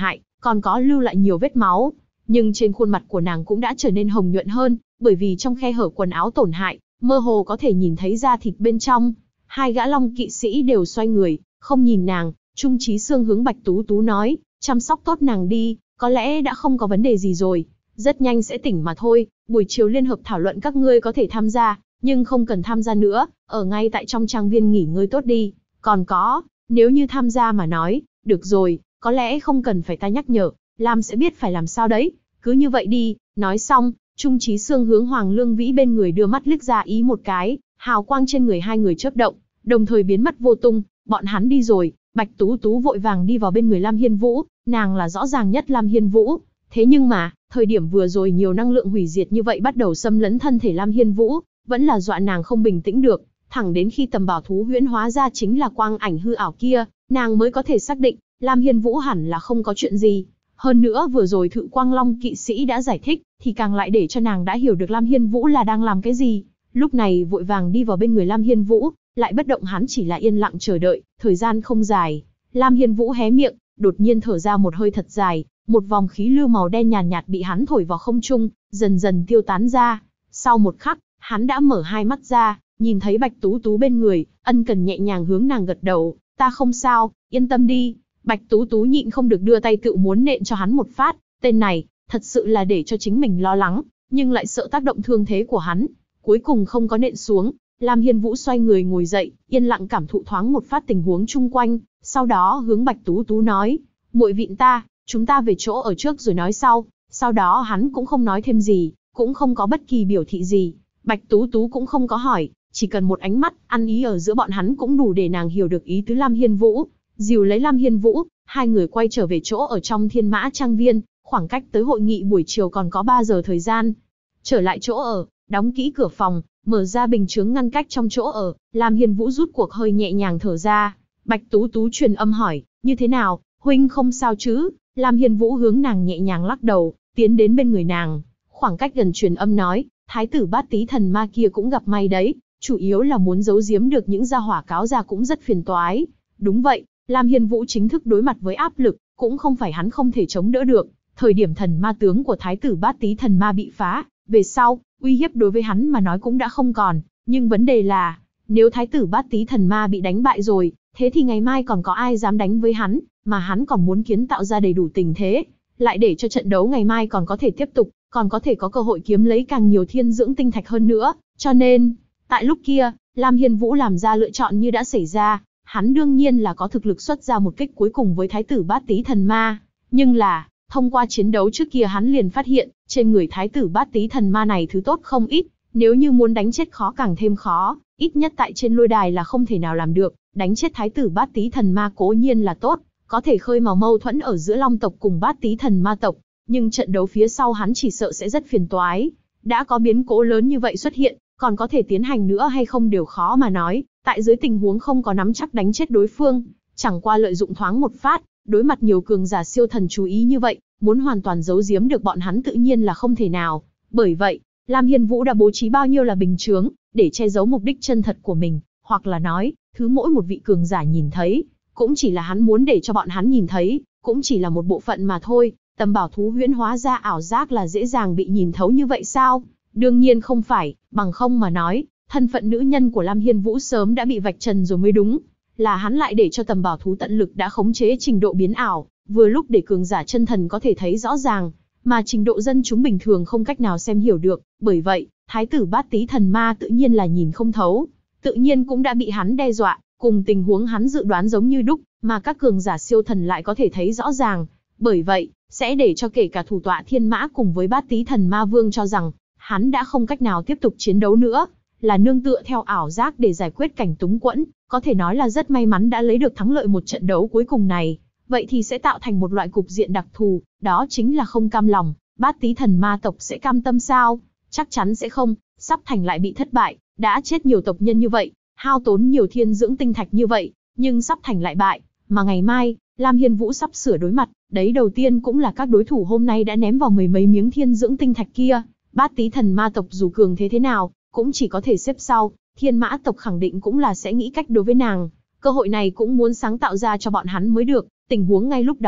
còn có lưu lại nhiều vết máu. Nhưng trên khuôn mặt của nàng cũng đã trở nên hồng nhuận hơn, bởi vì trong khe hở quần áo tổn hại, mơ hồ có thể nhìn thấy da thịt bên trong. Hai gã long kỵ sĩ đều xoay người, không nhìn nàng. Trung Chí Xương hướng Bạch Tú Tú nói, chăm sóc tốt nàng đi, có lẽ đã không có vấn đề gì rồi, rất nhanh sẽ tỉnh mà thôi. Buổi chiều liên hợp thảo luận các ngươi có thể tham gia, nhưng không cần tham gia nữa, ở ngay tại trong trang viên nghỉ ngơi tốt đi. Còn có, nếu như tham gia mà nói, được rồi, có lẽ không cần phải ta nhắc nhở, Lam sẽ biết phải làm sao đấy, cứ như vậy đi. Nói xong, Trung Chí Xương hướng Hoàng Lương Vĩ bên người đưa mắt liếc ra ý một cái, hào quang trên người hai người chớp động, đồng thời biến mất vô tung. Bọn hắn đi rồi, Bạch Tú Tú vội vàng đi vào bên người Lam Hiên Vũ, nàng là rõ ràng nhất Lam Hiên Vũ. Thế nhưng mà, thời điểm vừa rồi nhiều năng lượng hủy diệt như vậy bắt đầu xâm lấn thân thể Lam Hiên Vũ, vẫn là dọa nàng không bình tĩnh được. Thẳng đến khi tầm bảo thú huyễn hóa ra chính là quang ảnh hư ảo kia, nàng mới có thể xác định, Lam Hiên Vũ hẳn là không có chuyện gì. Hơn nữa vừa rồi Thự Quang Long kỵ sĩ đã giải thích, thì càng lại để cho nàng đã hiểu được Lam Hiên Vũ là đang làm cái gì. Lúc này vội vàng đi vào bên người Lam Hiên Vũ, lại bất động, hắn chỉ là yên lặng chờ đợi. Thời gian không dài, Lam Hiên Vũ hé miệng, đột nhiên thở ra một hơi thật dài, một vòng khí lưu màu đen nhàn nhạt bị hắn thổi vào không trung, dần dần tiêu tán ra. Sau một khắc, hắn đã mở hai mắt ra, nhìn thấy Bạch Tú Tú bên người, ân cần nhẹ nhàng hướng nàng gật đầu, ta không sao, yên tâm đi. Bạch Tú Tú nhịn không được đưa tay cự muốn nện cho hắn một phát, tên này, thật sự là để cho chính mình lo lắng, nhưng lại sợ tác động thương thế của hắn. Cuối cùng không có nện xuống, Lam Hiên Vũ xoay người ngồi dậy, yên lặng cảm thụ thoáng một phát tình huống chung quanh, sau đó hướng Bạch Tú Tú nói, muội vịn ta, chúng ta về chỗ ở trước rồi nói sau. Sau đó hắn cũng không nói thêm gì, cũng không có bất kỳ biểu thị gì. Bạch Tú Tú cũng không có hỏi, chỉ cần một ánh mắt, ăn ý ở giữa bọn hắn cũng đủ để nàng hiểu được ý tứ Lam Hiên Vũ. Dìu lấy Lam Hiên Vũ, hai người quay trở về chỗ ở trong Thiên Mã Trang Viên, khoảng cách tới hội nghị buổi chiều còn có 3 giờ thời gian. Trở lại chỗ ở, đóng kỹ cửa phòng, mở ra bình chướng ngăn cách trong chỗ ở, Lam Hiên Vũ rút cuộc hơi nhẹ nhàng thở ra. Bạch Tú Tú truyền âm hỏi, như thế nào, huynh không sao chứ? Lam Hiên Vũ hướng nàng nhẹ nhàng lắc đầu, tiến đến bên người nàng, khoảng cách gần truyền âm nói, thái tử Bát Tý Thần Ma kia cũng gặp may đấy, chủ yếu là muốn giấu giếm được những gia hỏa cáo ra cũng rất phiền toái. Đúng vậy, Lam Hiên Vũ chính thức đối mặt với áp lực, cũng không phải hắn không thể chống đỡ được. Thời điểm thần ma tướng của thái tử Bát Tý Thần Ma bị phá, về sau, uy hiếp đối với hắn mà nói cũng đã không còn. Nhưng vấn đề là, nếu thái tử Bát Tý Thần Ma bị đánh bại rồi, thế thì ngày mai còn có ai dám đánh với hắn, mà hắn còn muốn kiến tạo ra đầy đủ tình thế, lại để cho trận đấu ngày mai còn có thể tiếp tục, còn có thể có cơ hội kiếm lấy càng nhiều thiên dưỡng tinh thạch hơn nữa. Cho nên, tại lúc kia, Lam Hiên Vũ làm ra lựa chọn như đã xảy ra, hắn đương nhiên là có thực lực xuất ra một kích cuối cùng với thái tử Bát Tý Thần Ma. Nhưng là, thông qua chiến đấu trước kia hắn liền phát hiện, trên người thái tử Bát Tý Thần Ma này thứ tốt không ít, nếu như muốn đánh chết khó càng thêm khó, ít nhất tại trên lôi đài là không thể nào làm được. Đánh chết thái tử Bát Tý Thần Ma cố nhiên là tốt, có thể khơi mào mâu thuẫn ở giữa Long tộc cùng Bát Tý Thần Ma tộc, nhưng trận đấu phía sau hắn chỉ sợ sẽ rất phiền toái. Đã có biến cố lớn như vậy xuất hiện, còn có thể tiến hành nữa hay không đều khó mà nói, tại dưới tình huống không có nắm chắc đánh chết đối phương, chẳng qua lợi dụng thoáng một phát, đối mặt nhiều cường giả siêu thần chú ý như vậy, muốn hoàn toàn giấu giếm được bọn hắn tự nhiên là không thể nào. Bởi vậy, Lam Hiên Vũ đã bố trí bao nhiêu là bình chướng, để che giấu mục đích chân thật của mình, hoặc là nói, thứ mỗi một vị cường giả nhìn thấy, cũng chỉ là hắn muốn để cho bọn hắn nhìn thấy, cũng chỉ là một bộ phận mà thôi. Tầm bảo thú huyễn hóa ra ảo giác là dễ dàng bị nhìn thấu như vậy sao? Đương nhiên không phải, bằng không mà nói, thân phận nữ nhân của Lam Hiên Vũ sớm đã bị vạch trần rồi mới đúng. Là hắn lại để cho tầm bảo thú tận lực đã khống chế trình độ biến ảo, vừa lúc để cường giả chân thần có thể thấy rõ ràng, mà trình độ dân chúng bình thường không cách nào xem hiểu được. Bởi vậy, thái tử Bát Tý Thần Ma tự nhiên là nhìn không thấu, tự nhiên cũng đã bị hắn đe dọa, cùng tình huống hắn dự đoán giống như đúc, mà các cường giả siêu thần lại có thể thấy rõ ràng. Bởi vậy, sẽ để cho kể cả thủ tọa Thiên Mã cùng với Bát Tý Thần Ma Vương cho rằng, hắn đã không cách nào tiếp tục chiến đấu nữa, là nương tựa theo ảo giác để giải quyết cảnh túng quẫn, có thể nói là rất may mắn đã lấy được thắng lợi một trận đấu cuối cùng này. Vậy thì sẽ tạo thành một loại cục diện đặc thù, đó chính là không cam lòng. Bát Tý Thần Ma tộc sẽ cam tâm sao? Chắc chắn sẽ không. Sắp thành lại bị thất bại, đã chết nhiều tộc nhân như vậy, hao tốn nhiều thiên dưỡng tinh thạch như vậy, nhưng sắp thành lại bại, mà ngày mai, Lam Hiên Vũ sắp sửa đối mặt, đấy đầu tiên cũng là các đối thủ hôm nay đã ném vào mười mấy miếng thiên dưỡng tinh thạch kia. Bát Tý Thần Ma tộc dù cường thế nào, cũng chỉ có thể xếp sau, Thiên Mã tộc khẳng định cũng là sẽ nghĩ cách đối với nàng. Cơ hội này cũng muốn sáng tạo ra cho bọn hắn mới được, tình huống ngay lúc đó,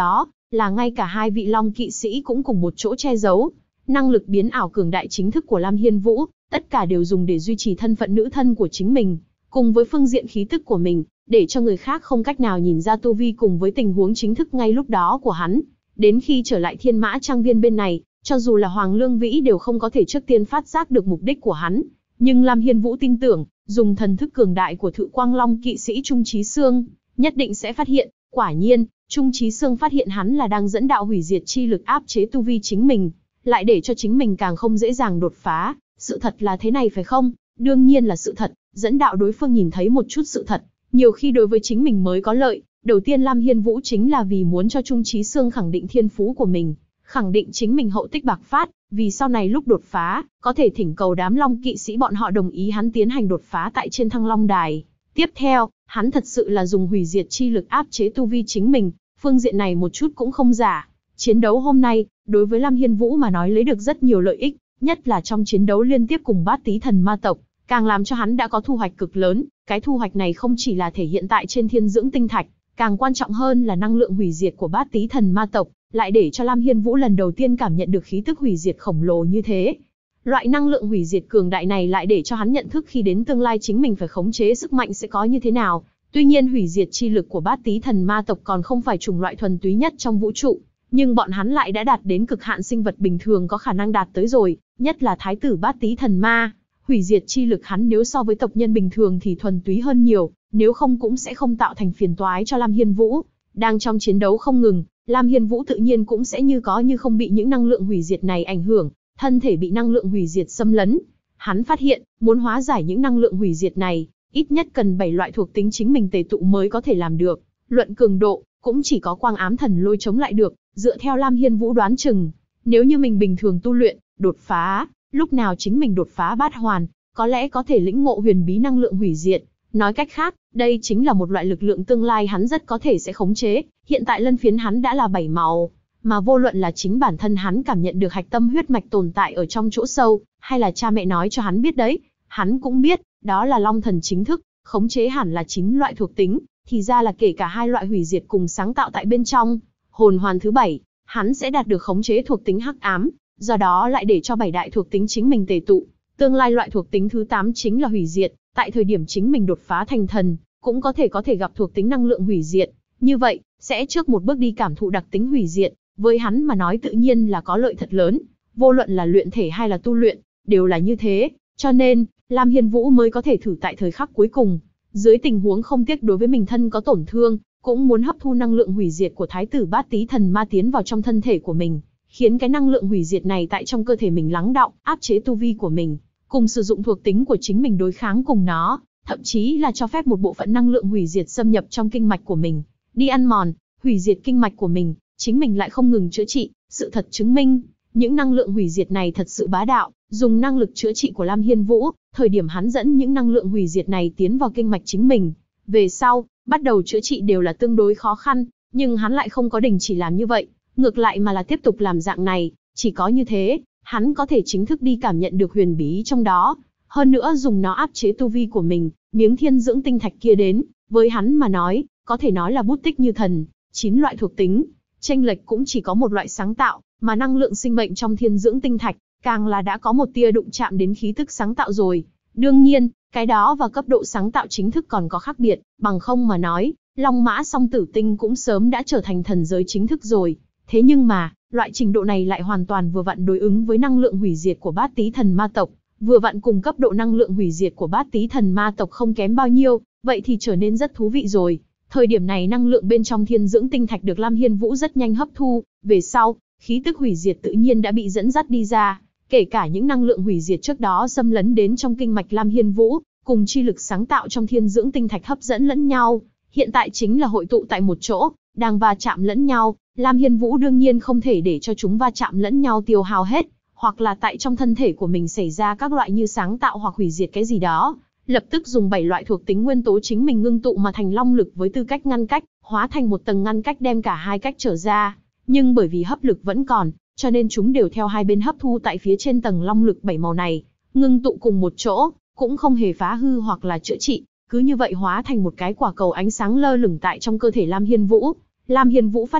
là ngay cả hai vị Long kỵ sĩ cũng cùng một chỗ che giấu. Năng lực biến ảo cường đại chính thức của Lam Hiên Vũ, tất cả đều dùng để duy trì thân phận nữ thân của chính mình, cùng với phương diện khí tức của mình, để cho người khác không cách nào nhìn ra tu vi cùng với tình huống chính thức ngay lúc đó của hắn. Đến khi trở lại Thiên Mã Trang Viên bên này, cho dù là Hoàng Lương Vĩ đều không có thể trước tiên phát giác được mục đích của hắn. Nhưng Lam Hiên Vũ tin tưởng, dùng thần thức cường đại của Thự Quang Long kỵ sĩ Trung Chí Sương, nhất định sẽ phát hiện. Quả nhiên, Trung Chí Sương phát hiện hắn là đang dẫn đạo hủy diệt chi lực áp chế tu vi chính mình, lại để cho chính mình càng không dễ dàng đột phá. Sự thật là thế này phải không? Đương nhiên là sự thật, dẫn đạo đối phương nhìn thấy một chút sự thật, nhiều khi đối với chính mình mới có lợi. Đầu tiên Lam Hiên Vũ chính là vì muốn cho Trung Chí Sương khẳng định thiên phú của mình, khẳng định chính mình hậu tích bạc phát, vì sau này lúc đột phá, có thể thỉnh cầu đám Long kỵ sĩ bọn họ đồng ý hắn tiến hành đột phá tại trên Thăng Long Đài. Tiếp theo, hắn thật sự là dùng hủy diệt chi lực áp chế tu vi chính mình, phương diện này một chút cũng không giả. Chiến đấu hôm nay, đối với Lam Hiên Vũ mà nói lấy được rất nhiều lợi ích, nhất là trong chiến đấu liên tiếp cùng Bát Tý Thần Ma tộc, càng làm cho hắn đã có thu hoạch cực lớn. Cái thu hoạch này không chỉ là thể hiện tại trên Thiên Dưỡng Tinh Thạch, càng quan trọng hơn là năng lượng hủy diệt của Bát Tý Thần Ma tộc, lại để cho Lam Hiên Vũ lần đầu tiên cảm nhận được khí tức hủy diệt khổng lồ như thế. Loại năng lượng hủy diệt cường đại này lại để cho hắn nhận thức khi đến tương lai chính mình phải khống chế sức mạnh sẽ có như thế nào. Tuy nhiên hủy diệt chi lực của Bát Tý Thần Ma tộc còn không phải chủng loại thuần túy nhất trong vũ trụ, nhưng bọn hắn lại đã đạt đến cực hạn sinh vật bình thường có khả năng đạt tới rồi, nhất là Thái tử Bát Tý Thần Ma. Hủy diệt chi lực hắn nếu so với tộc nhân bình thường thì thuần túy hơn nhiều, nếu không cũng sẽ không tạo thành phiền toái cho Lam Hiên Vũ. Đang trong chiến đấu không ngừng, Lam Hiên Vũ tự nhiên cũng sẽ như có như không bị những năng lượng hủy diệt này ảnh hưởng, thân thể bị năng lượng hủy diệt xâm lấn. Hắn phát hiện, muốn hóa giải những năng lượng hủy diệt này, ít nhất cần 7 loại thuộc tính chính mình tề tụ mới có thể làm được. Luận cường độ, cũng chỉ có Quang Ám Thần Lôi chống lại được. Dựa theo Lam Hiên Vũ đoán chừng, nếu như mình bình thường tu luyện, đột phá, lúc nào chính mình đột phá bát hoàn, có lẽ có thể lĩnh ngộ huyền bí năng lượng hủy diệt. Nói cách khác, đây chính là một loại lực lượng tương lai hắn rất có thể sẽ khống chế. Hiện tại lân phiến hắn đã là 7 màu, mà vô luận là chính bản thân hắn cảm nhận được hạch tâm huyết mạch tồn tại ở trong chỗ sâu, hay là cha mẹ nói cho hắn biết đấy, hắn cũng biết, đó là Long Thần chính thức, khống chế hẳn là 9 loại thuộc tính, thì ra là kể cả 2 loại hủy diệt cùng sáng tạo tại bên trong. Hồn hoàn thứ 7, hắn sẽ đạt được khống chế thuộc tính hắc ám, do đó lại để cho 7 đại thuộc tính chính mình tề tụ. Tương lai loại thuộc tính thứ 8 chính là hủy diệt, tại thời điểm chính mình đột phá thành thần, cũng có thể gặp thuộc tính năng lượng hủy diệt. Như vậy, sẽ trước một bước đi cảm thụ đặc tính hủy diệt, với hắn mà nói tự nhiên là có lợi thật lớn. Vô luận là luyện thể hay là tu luyện, đều là như thế, cho nên, Lam Hiên Vũ mới có thể thử tại thời khắc cuối cùng. Dưới tình huống không tiếc đối với mình thân có tổn thương, cũng muốn hấp thu năng lượng hủy diệt của Thái tử Bát Tý Thần Ma tiến vào trong thân thể của mình, khiến cái năng lượng hủy diệt này tại trong cơ thể mình lắng đọng, áp chế tu vi của mình, cùng sử dụng thuộc tính của chính mình đối kháng cùng nó, thậm chí là cho phép một bộ phận năng lượng hủy diệt xâm nhập trong kinh mạch của mình, đi ăn mòn, hủy diệt kinh mạch của mình, chính mình lại không ngừng chữa trị. Sự thật chứng minh, những năng lượng hủy diệt này thật sự bá đạo. Dùng năng lực chữa trị của Lam Hiên Vũ, thời điểm hắn dẫn những năng lượng hủy diệt này tiến vào kinh mạch chính mình, về sau, bắt đầu chữa trị đều là tương đối khó khăn, nhưng hắn lại không có đình chỉ làm như vậy, ngược lại mà là tiếp tục làm dạng này, chỉ có như thế, hắn có thể chính thức đi cảm nhận được huyền bí trong đó, hơn nữa dùng nó áp chế tu vi của mình. Miếng Thiên Dưỡng Tinh Thạch kia đến, với hắn mà nói, có thể nói là bút tích như thần, 9 loại thuộc tính, chênh lệch cũng chỉ có một loại sáng tạo, mà năng lượng sinh mệnh trong Thiên Dưỡng Tinh Thạch, càng là đã có một tia đụng chạm đến khí tức sáng tạo rồi. Đương nhiên, cái đó và cấp độ sáng tạo chính thức còn có khác biệt, bằng không mà nói, Long Mã Song Tử Tinh cũng sớm đã trở thành thần giới chính thức rồi. Thế nhưng mà, loại trình độ này lại hoàn toàn vừa vặn đối ứng với năng lượng hủy diệt của Bát Tý Thần Ma tộc, vừa vặn cùng cấp độ năng lượng hủy diệt của Bát Tý Thần Ma tộc không kém bao nhiêu, vậy thì trở nên rất thú vị rồi. Thời điểm này năng lượng bên trong Thiên Dưỡng Tinh Thạch được Lam Hiên Vũ rất nhanh hấp thu, về sau, khí tức hủy diệt tự nhiên đã bị dẫn dắt đi ra, kể cả những năng lượng hủy diệt trước đó xâm lấn đến trong kinh mạch Lam Hiên Vũ, cùng chi lực sáng tạo trong Thiên Dưỡng Tinh Thạch hấp dẫn lẫn nhau, hiện tại chính là hội tụ tại một chỗ, đang va chạm lẫn nhau. Lam Hiên Vũ đương nhiên không thể để cho chúng va chạm lẫn nhau tiêu hao hết, hoặc là tại trong thân thể của mình xảy ra các loại như sáng tạo hoặc hủy diệt cái gì đó, lập tức dùng 7 loại thuộc tính nguyên tố chính mình ngưng tụ mà thành long lực với tư cách ngăn cách, hóa thành một tầng ngăn cách đem cả hai cách trở ra. Nhưng bởi vì hấp lực vẫn còn, cho nên chúng đều theo hai bên hấp thu tại phía trên tầng long lực 7 màu này, ngưng tụ cùng một chỗ, cũng không hề phá hư hoặc là chữa trị, cứ như vậy hóa thành một cái quả cầu ánh sáng lơ lửng tại trong cơ thể Lam Hiên Vũ. Lam Hiên Vũ phát hiện,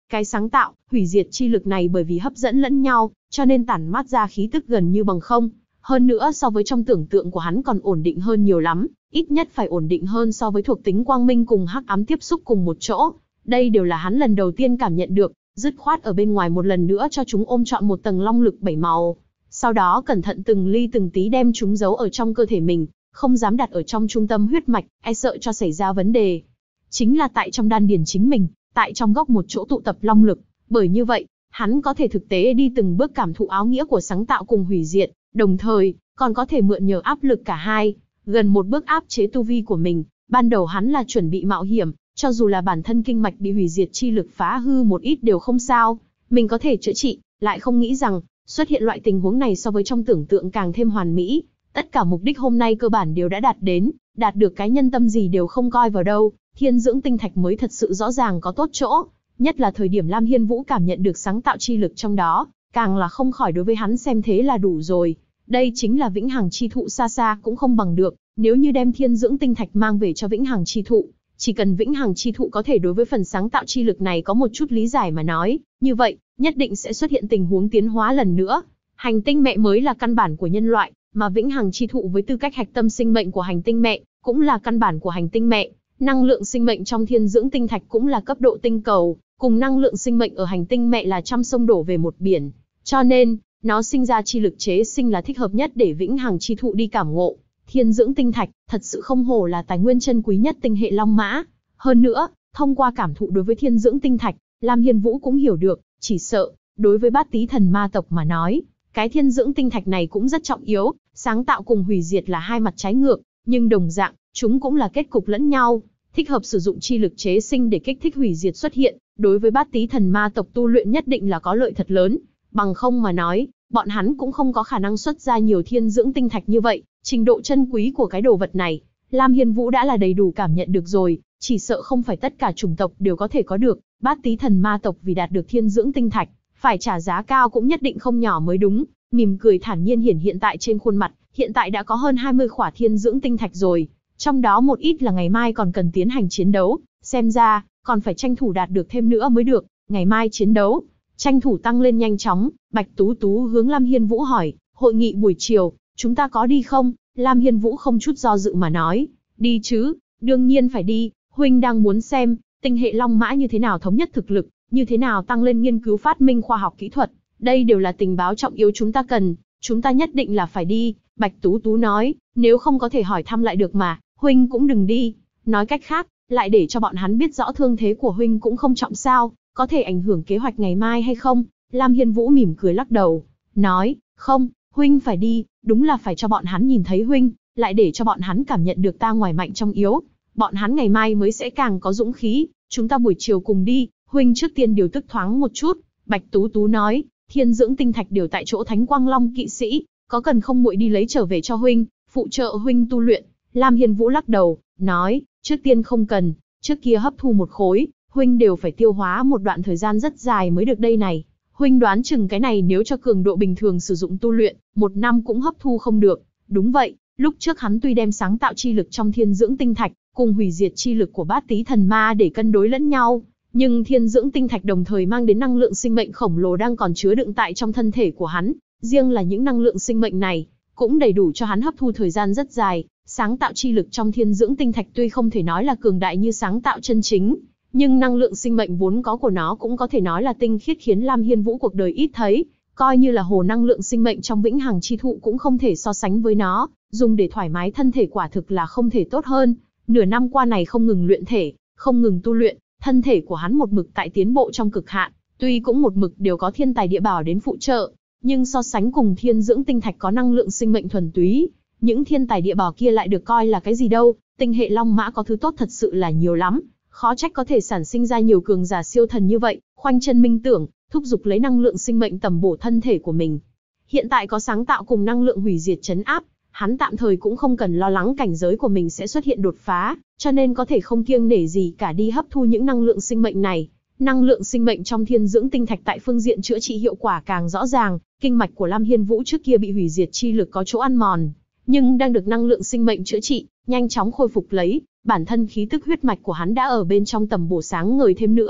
Cái sáng tạo, hủy diệt chi lực này bởi vì hấp dẫn lẫn nhau, cho nên tản mát ra khí tức gần như bằng không. Hơn nữa so với trong tưởng tượng của hắn còn ổn định hơn nhiều lắm, ít nhất phải ổn định hơn so với thuộc tính quang minh cùng hắc ám tiếp xúc cùng một chỗ. Đây đều là hắn lần đầu tiên cảm nhận được, dứt khoát ở bên ngoài một lần nữa cho chúng ôm trọn một tầng long lực 7 màu. Sau đó cẩn thận từng ly từng tí đem chúng giấu ở trong cơ thể mình, không dám đặt ở trong trung tâm huyết mạch, e sợ cho xảy ra vấn đề. Chính là tại trong đan điền chính mình, tại trong góc một chỗ tụ tập long lực, bởi như vậy, hắn có thể thực tế đi từng bước cảm thụ áo nghĩa của sáng tạo cùng hủy diệt, đồng thời, còn có thể mượn nhờ áp lực cả hai, gần một bước áp chế tu vi của mình. Ban đầu hắn là chuẩn bị mạo hiểm, cho dù là bản thân kinh mạch bị hủy diệt chi lực phá hư một ít đều không sao, mình có thể chữa trị, lại không nghĩ rằng, xuất hiện loại tình huống này so với trong tưởng tượng càng thêm hoàn mỹ. Tất cả mục đích hôm nay cơ bản đều đã đạt đến, đạt được cái nhân tâm gì đều không coi vào đâu, thiên dưỡng tinh thạch mới thật sự rõ ràng có tốt chỗ. Nhất là thời điểm Lam Hiên Vũ cảm nhận được sáng tạo chi lực trong đó, càng là không khỏi đối với hắn xem thế là đủ rồi. Đây chính là vĩnh hằng chi thụ, xa xa cũng không bằng được, nếu như đem thiên dưỡng tinh thạch mang về cho vĩnh hằng chi thụ, chỉ cần vĩnh hằng chi thụ có thể đối với phần sáng tạo chi lực này có một chút lý giải mà nói, như vậy, nhất định sẽ xuất hiện tình huống tiến hóa lần nữa. Hành tinh mẹ mới là căn bản của nhân loại, mà vĩnh hằng chi thụ với tư cách hạch tâm sinh mệnh của hành tinh mẹ, cũng là căn bản của hành tinh mẹ. Năng lượng sinh mệnh trong thiên dưỡng tinh thạch cũng là cấp độ tinh cầu, cùng năng lượng sinh mệnh ở hành tinh mẹ là trăm sông đổ về một biển. Cho nên, nó sinh ra chi lực chế sinh là thích hợp nhất để vĩnh hằng chi thụ đi cảm ngộ. Thiên dưỡng tinh thạch, thật sự không hổ là tài nguyên chân quý nhất tinh hệ Long Mã. Hơn nữa, thông qua cảm thụ đối với thiên dưỡng tinh thạch, Lam Hiên Vũ cũng hiểu được, chỉ sợ, đối với bát tý thần ma tộc mà nói, cái thiên dưỡng tinh thạch này cũng rất trọng yếu, sáng tạo cùng hủy diệt là hai mặt trái ngược, nhưng đồng dạng, chúng cũng là kết cục lẫn nhau, thích hợp sử dụng chi lực chế sinh để kích thích hủy diệt xuất hiện, đối với bát tý thần ma tộc tu luyện nhất định là có lợi thật lớn, bằng không mà nói, bọn hắn cũng không có khả năng xuất ra nhiều thiên dưỡng tinh thạch như vậy. Trình độ chân quý của cái đồ vật này, Lam Hiên Vũ đã là đầy đủ cảm nhận được rồi, chỉ sợ không phải tất cả chủng tộc đều có thể có được. Bát tý thần ma tộc vì đạt được thiên dưỡng tinh thạch, phải trả giá cao cũng nhất định không nhỏ mới đúng. Mỉm cười thản nhiên hiện tại trên khuôn mặt, hiện tại đã có hơn 20 khỏa thiên dưỡng tinh thạch rồi, trong đó một ít là ngày mai còn cần tiến hành chiến đấu, xem ra còn phải tranh thủ đạt được thêm nữa mới được. Ngày mai chiến đấu, tranh thủ tăng lên nhanh chóng. Bạch Tú Tú hướng Lam Hiên Vũ hỏi, hội nghị buổi chiều, chúng ta có đi không? Lam Hiên Vũ không chút do dự mà nói, đi chứ, đương nhiên phải đi, huynh đang muốn xem, tinh hệ Long Mã như thế nào thống nhất thực lực, như thế nào tăng lên nghiên cứu phát minh khoa học kỹ thuật, đây đều là tình báo trọng yếu chúng ta cần, chúng ta nhất định là phải đi. Bạch Tú Tú nói, nếu không có thể hỏi thăm lại được mà, huynh cũng đừng đi, nói cách khác, lại để cho bọn hắn biết rõ thương thế của huynh cũng không trọng sao, có thể ảnh hưởng kế hoạch ngày mai hay không? Lam Hiên Vũ mỉm cười lắc đầu, nói, không, huynh phải đi, đúng là phải cho bọn hắn nhìn thấy huynh, lại để cho bọn hắn cảm nhận được ta ngoài mạnh trong yếu. Bọn hắn ngày mai mới sẽ càng có dũng khí, chúng ta buổi chiều cùng đi, huynh trước tiên điều tức thoáng một chút. Bạch Tú Tú nói, thiên dưỡng tinh thạch đều tại chỗ Thánh Quang Long kỵ sĩ, có cần không muội đi lấy trở về cho huynh, phụ trợ huynh tu luyện. Lam Hiên Vũ lắc đầu, nói, trước tiên không cần, trước kia hấp thu một khối, huynh đều phải tiêu hóa một đoạn thời gian rất dài mới được đây này. Huynh đoán chừng cái này nếu cho cường độ bình thường sử dụng tu luyện, 1 năm cũng hấp thu không được. Đúng vậy, lúc trước hắn tuy đem sáng tạo chi lực trong thiên dưỡng tinh thạch, cùng hủy diệt chi lực của bát tý thần ma để cân đối lẫn nhau, nhưng thiên dưỡng tinh thạch đồng thời mang đến năng lượng sinh mệnh khổng lồ đang còn chứa đựng tại trong thân thể của hắn. Riêng là những năng lượng sinh mệnh này, cũng đầy đủ cho hắn hấp thu thời gian rất dài. Sáng tạo chi lực trong thiên dưỡng tinh thạch tuy không thể nói là cường đại như sáng tạo chân chính, nhưng năng lượng sinh mệnh vốn có của nó cũng có thể nói là tinh khiết, khiến Lam Hiên Vũ cuộc đời ít thấy. Coi như là hồ năng lượng sinh mệnh trong vĩnh hằng chi thụ cũng không thể so sánh với nó, dùng để thoải mái thân thể quả thực là không thể tốt hơn. Nửa năm qua này không ngừng luyện thể, không ngừng tu luyện, thân thể của hắn một mực tại tiến bộ trong cực hạn, tuy cũng một mực đều có thiên tài địa bảo đến phụ trợ, nhưng so sánh cùng thiên dưỡng tinh thạch có năng lượng sinh mệnh thuần túy, những thiên tài địa bảo kia lại được coi là cái gì đâu. Tinh hệ Long Mã có thứ tốt thật sự là nhiều lắm, khó trách có thể sản sinh ra nhiều cường giả siêu thần như vậy. Khoanh chân minh tưởng, thúc giục lấy năng lượng sinh mệnh tầm bổ thân thể của mình. Hiện tại có sáng tạo cùng năng lượng hủy diệt trấn áp, hắn tạm thời cũng không cần lo lắng cảnh giới của mình sẽ xuất hiện đột phá, cho nên có thể không kiêng nể gì cả đi hấp thu những năng lượng sinh mệnh này. Năng lượng sinh mệnh trong thiên dưỡng tinh thạch tại phương diện chữa trị hiệu quả càng rõ ràng. Kinh mạch của Lam Hiên Vũ trước kia bị hủy diệt chi lực có chỗ ăn mòn, nhưng đang được năng lượng sinh mệnh chữa trị, nhanh chóng khôi phục lấy. Bản thân khí tức huyết mạch của hắn đã ở bên trong tầm bổ sáng ngời thêm nữa.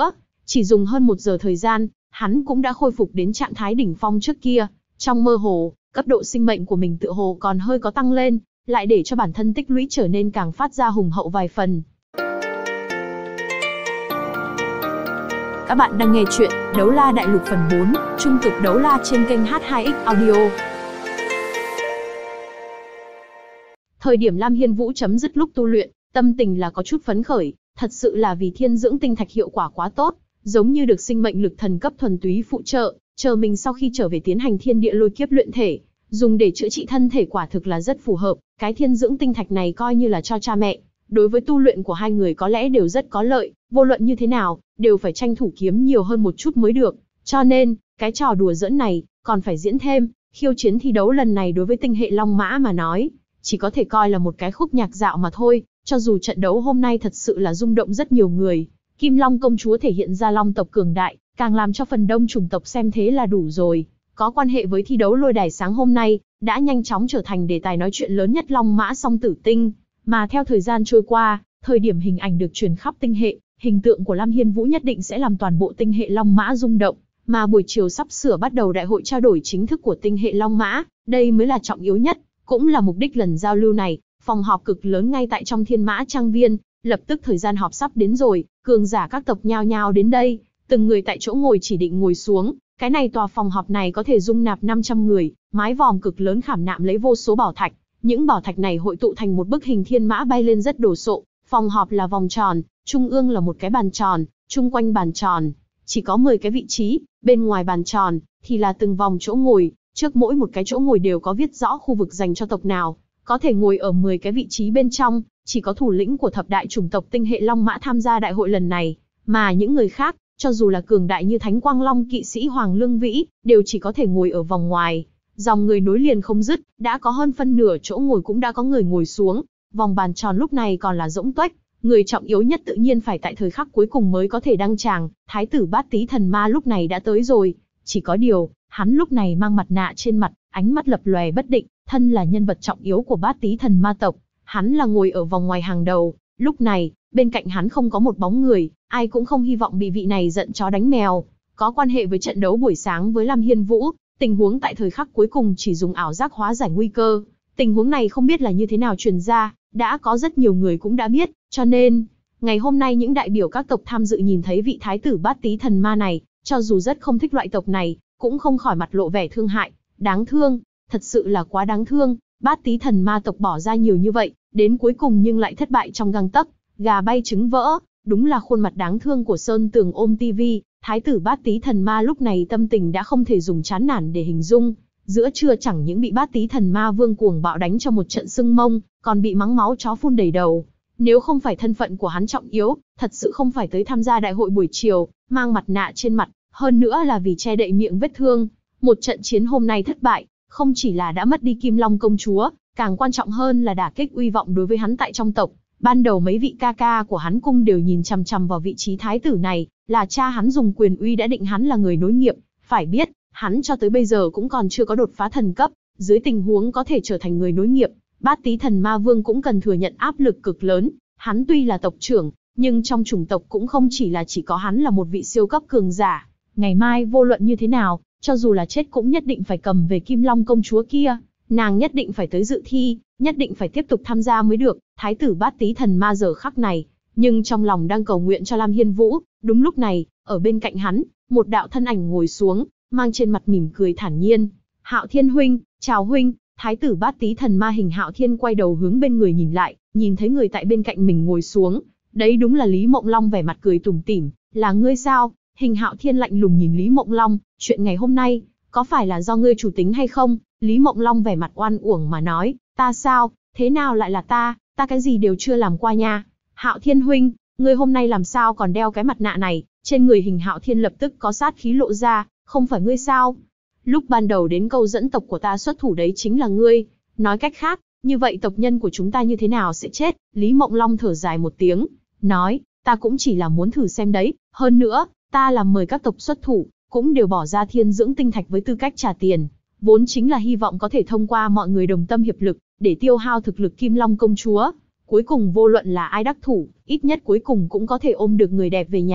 Chỉ dùng hơn 1 giờ thời gian, hắn cũng đã khôi phục đến trạng thái đỉnh phong trước kia. Trong mơ hồ, cấp độ sinh mệnh của mình tựa hồ còn hơi có tăng lên, lại để cho bản thân tích lũy trở nên càng phát ra hùng hậu vài phần. Các bạn đang nghe chuyện Đấu La Đại Lục phần 4, trung cực đấu la trên kênh H2X Audio. Thời điểm Lam Hiên Vũ chấm dứt lúc tu luyện, tâm tình là có chút phấn khởi, thật sự là vì thiên dưỡng tinh thạch hiệu quả quá tốt, giống như được sinh mệnh lực thần cấp thuần túy phụ trợ, chờ mình sau khi trở về tiến hành thiên địa lôi kiếp luyện thể, dùng để chữa trị thân thể quả thực là rất phù hợp, cái thiên dưỡng tinh thạch này coi như là cho cha mẹ. Đối với tu luyện của hai người có lẽ đều rất có lợi, vô luận như thế nào, đều phải tranh thủ kiếm nhiều hơn một chút mới được. Cho nên, cái trò đùa giỡn này, còn phải diễn thêm, khiêu chiến thi đấu lần này đối với tinh hệ Long Mã mà nói, chỉ có thể coi là một cái khúc nhạc dạo mà thôi, cho dù trận đấu hôm nay thật sự là rung động rất nhiều người. Kim Long công chúa thể hiện ra Long tộc cường đại, càng làm cho phần đông chủng tộc xem thế là đủ rồi. Có quan hệ với thi đấu lôi đài sáng hôm nay, đã nhanh chóng trở thành đề tài nói chuyện lớn nhất Long Mã Song Tử Tinh. Mà theo thời gian trôi qua, thời điểm hình ảnh được truyền khắp tinh hệ, hình tượng của Lam Hiên Vũ nhất định sẽ làm toàn bộ tinh hệ Long Mã rung động. Mà buổi chiều sắp sửa bắt đầu đại hội trao đổi chính thức của tinh hệ Long Mã, đây mới là trọng yếu nhất, cũng là mục đích lần giao lưu này. Phòng họp cực lớn ngay tại trong Thiên Mã Trang Viên, lập tức thời gian họp sắp đến rồi, cường giả các tộc nhao nhao đến đây, từng người tại chỗ ngồi chỉ định ngồi xuống. Cái này tòa phòng họp này có thể dung nạp 500 người, mái vòm cực lớn khảm nạm lấy vô số bảo thạch. Những bảo thạch này hội tụ thành một bức hình thiên mã bay lên rất đồ sộ. Phòng họp là vòng tròn, trung ương là một cái bàn tròn, chung quanh bàn tròn chỉ có 10 cái vị trí, bên ngoài bàn tròn thì là từng vòng chỗ ngồi, trước mỗi một cái chỗ ngồi đều có viết rõ khu vực dành cho tộc nào, có thể ngồi ở 10 cái vị trí bên trong, chỉ có thủ lĩnh của thập đại chủng tộc tinh hệ Long Mã tham gia đại hội lần này, mà những người khác, cho dù là cường đại như Thánh Quang Long kỵ sĩ Hoàng Lương Vĩ, đều chỉ có thể ngồi ở vòng ngoài. Dòng người nối liền không dứt, đã có hơn phân nửa chỗ ngồi cũng đã có người ngồi xuống. Vòng bàn tròn lúc này còn là rỗng tuếch, người trọng yếu nhất tự nhiên phải tại thời khắc cuối cùng mới có thể đăng tràng. Thái tử Bát Tý Thần Ma lúc này đã tới rồi, chỉ có điều, hắn lúc này mang mặt nạ trên mặt, ánh mắt lập lòe bất định, thân là nhân vật trọng yếu của Bát Tý Thần Ma tộc, hắn là ngồi ở vòng ngoài hàng đầu. Lúc này, bên cạnh hắn không có một bóng người, ai cũng không hy vọng bị vị này giận chó đánh mèo. Có quan hệ với trận đấu buổi sáng với Lam Hiên Vũ, tình huống tại thời khắc cuối cùng chỉ dùng ảo giác hóa giải nguy cơ. Tình huống này không biết là như thế nào truyền ra, đã có rất nhiều người cũng đã biết, cho nên, ngày hôm nay những đại biểu các tộc tham dự nhìn thấy vị thái tử Bát Tý Thần Ma này, cho dù rất không thích loại tộc này, cũng không khỏi mặt lộ vẻ thương hại. Đáng thương, thật sự là quá đáng thương, Bát Tý Thần Ma tộc bỏ ra nhiều như vậy, đến cuối cùng nhưng lại thất bại trong gang tấc, gà bay trứng vỡ, đúng là khuôn mặt đáng thương của Sơn Tường ôm tivi. Thái tử Bát Tý Thần Ma lúc này tâm tình đã không thể dùng chán nản để hình dung. Giữa trưa chẳng những bị Bát Tý Thần Ma Vương cuồng bạo đánh cho một trận sưng mông, còn bị mắng máu chó phun đầy đầu. Nếu không phải thân phận của hắn trọng yếu, thật sự không phải tới tham gia đại hội buổi chiều, mang mặt nạ trên mặt, hơn nữa là vì che đậy miệng vết thương. Một trận chiến hôm nay thất bại, không chỉ là đã mất đi Kim Long công chúa, càng quan trọng hơn là đả kích uy vọng đối với hắn tại trong tộc. Ban đầu mấy vị ca ca của hắn cung đều nhìn chằm chằm vào vị trí thái tử này, là cha hắn dùng quyền uy đã định hắn là người nối nghiệp. Phải biết, hắn cho tới bây giờ cũng còn chưa có đột phá thần cấp, dưới tình huống có thể trở thành người nối nghiệp, Bát Tý Thần Ma Vương cũng cần thừa nhận áp lực cực lớn. Hắn tuy là tộc trưởng, nhưng trong chủng tộc cũng không chỉ có hắn là một vị siêu cấp cường giả. Ngày mai vô luận như thế nào, cho dù là chết cũng nhất định phải cầm về Kim Long công chúa kia, nàng nhất định phải tới dự thi, nhất định phải tiếp tục tham gia mới được. Thái tử Bát Tý Thần Ma giờ khắc này, nhưng trong lòng đang cầu nguyện cho Lam Hiên Vũ. Đúng lúc này, ở bên cạnh hắn, một đạo thân ảnh ngồi xuống, mang trên mặt mỉm cười thản nhiên. Hạo Thiên huynh, chào huynh. Thái tử Bát Tý Thần Ma hình Hạo Thiên quay đầu hướng bên người nhìn lại, nhìn thấy người tại bên cạnh mình ngồi xuống, đấy đúng là Lý Mộng Long vẻ mặt cười tủm tỉm. Là ngươi sao? Hình Hạo Thiên lạnh lùng nhìn Lý Mộng Long, chuyện ngày hôm nay, có phải là do ngươi chủ tính hay không? Lý Mộng Long vẻ mặt oan uổng mà nói, ta sao? Thế nào lại là ta cái gì đều chưa làm qua nha. Hạo Thiên huynh, ngươi hôm nay làm sao còn đeo cái mặt nạ này? Trên người hình Hạo Thiên lập tức có sát khí lộ ra, không phải ngươi sao? Lúc ban đầu đến câu dẫn tộc của ta xuất thủ đấy chính là ngươi. Nói cách khác, như vậy tộc nhân của chúng ta như thế nào sẽ chết? Lý Mộng Long thở dài một tiếng, nói, ta cũng chỉ là muốn thử xem đấy. Hơn nữa, ta làm mời các tộc xuất thủ, cũng đều bỏ ra thiên dưỡng tinh thạch với tư cách trả tiền. Vốn chính là hy vọng có thể thông qua mọi người đồng tâm hiệp lực, để tiêu hao thực lực Kim Long công chúa. Cuối cùng vô luận là ai đắc thủ, ít nhất cuối cùng cũng có thể ôm được người đẹp về nhà.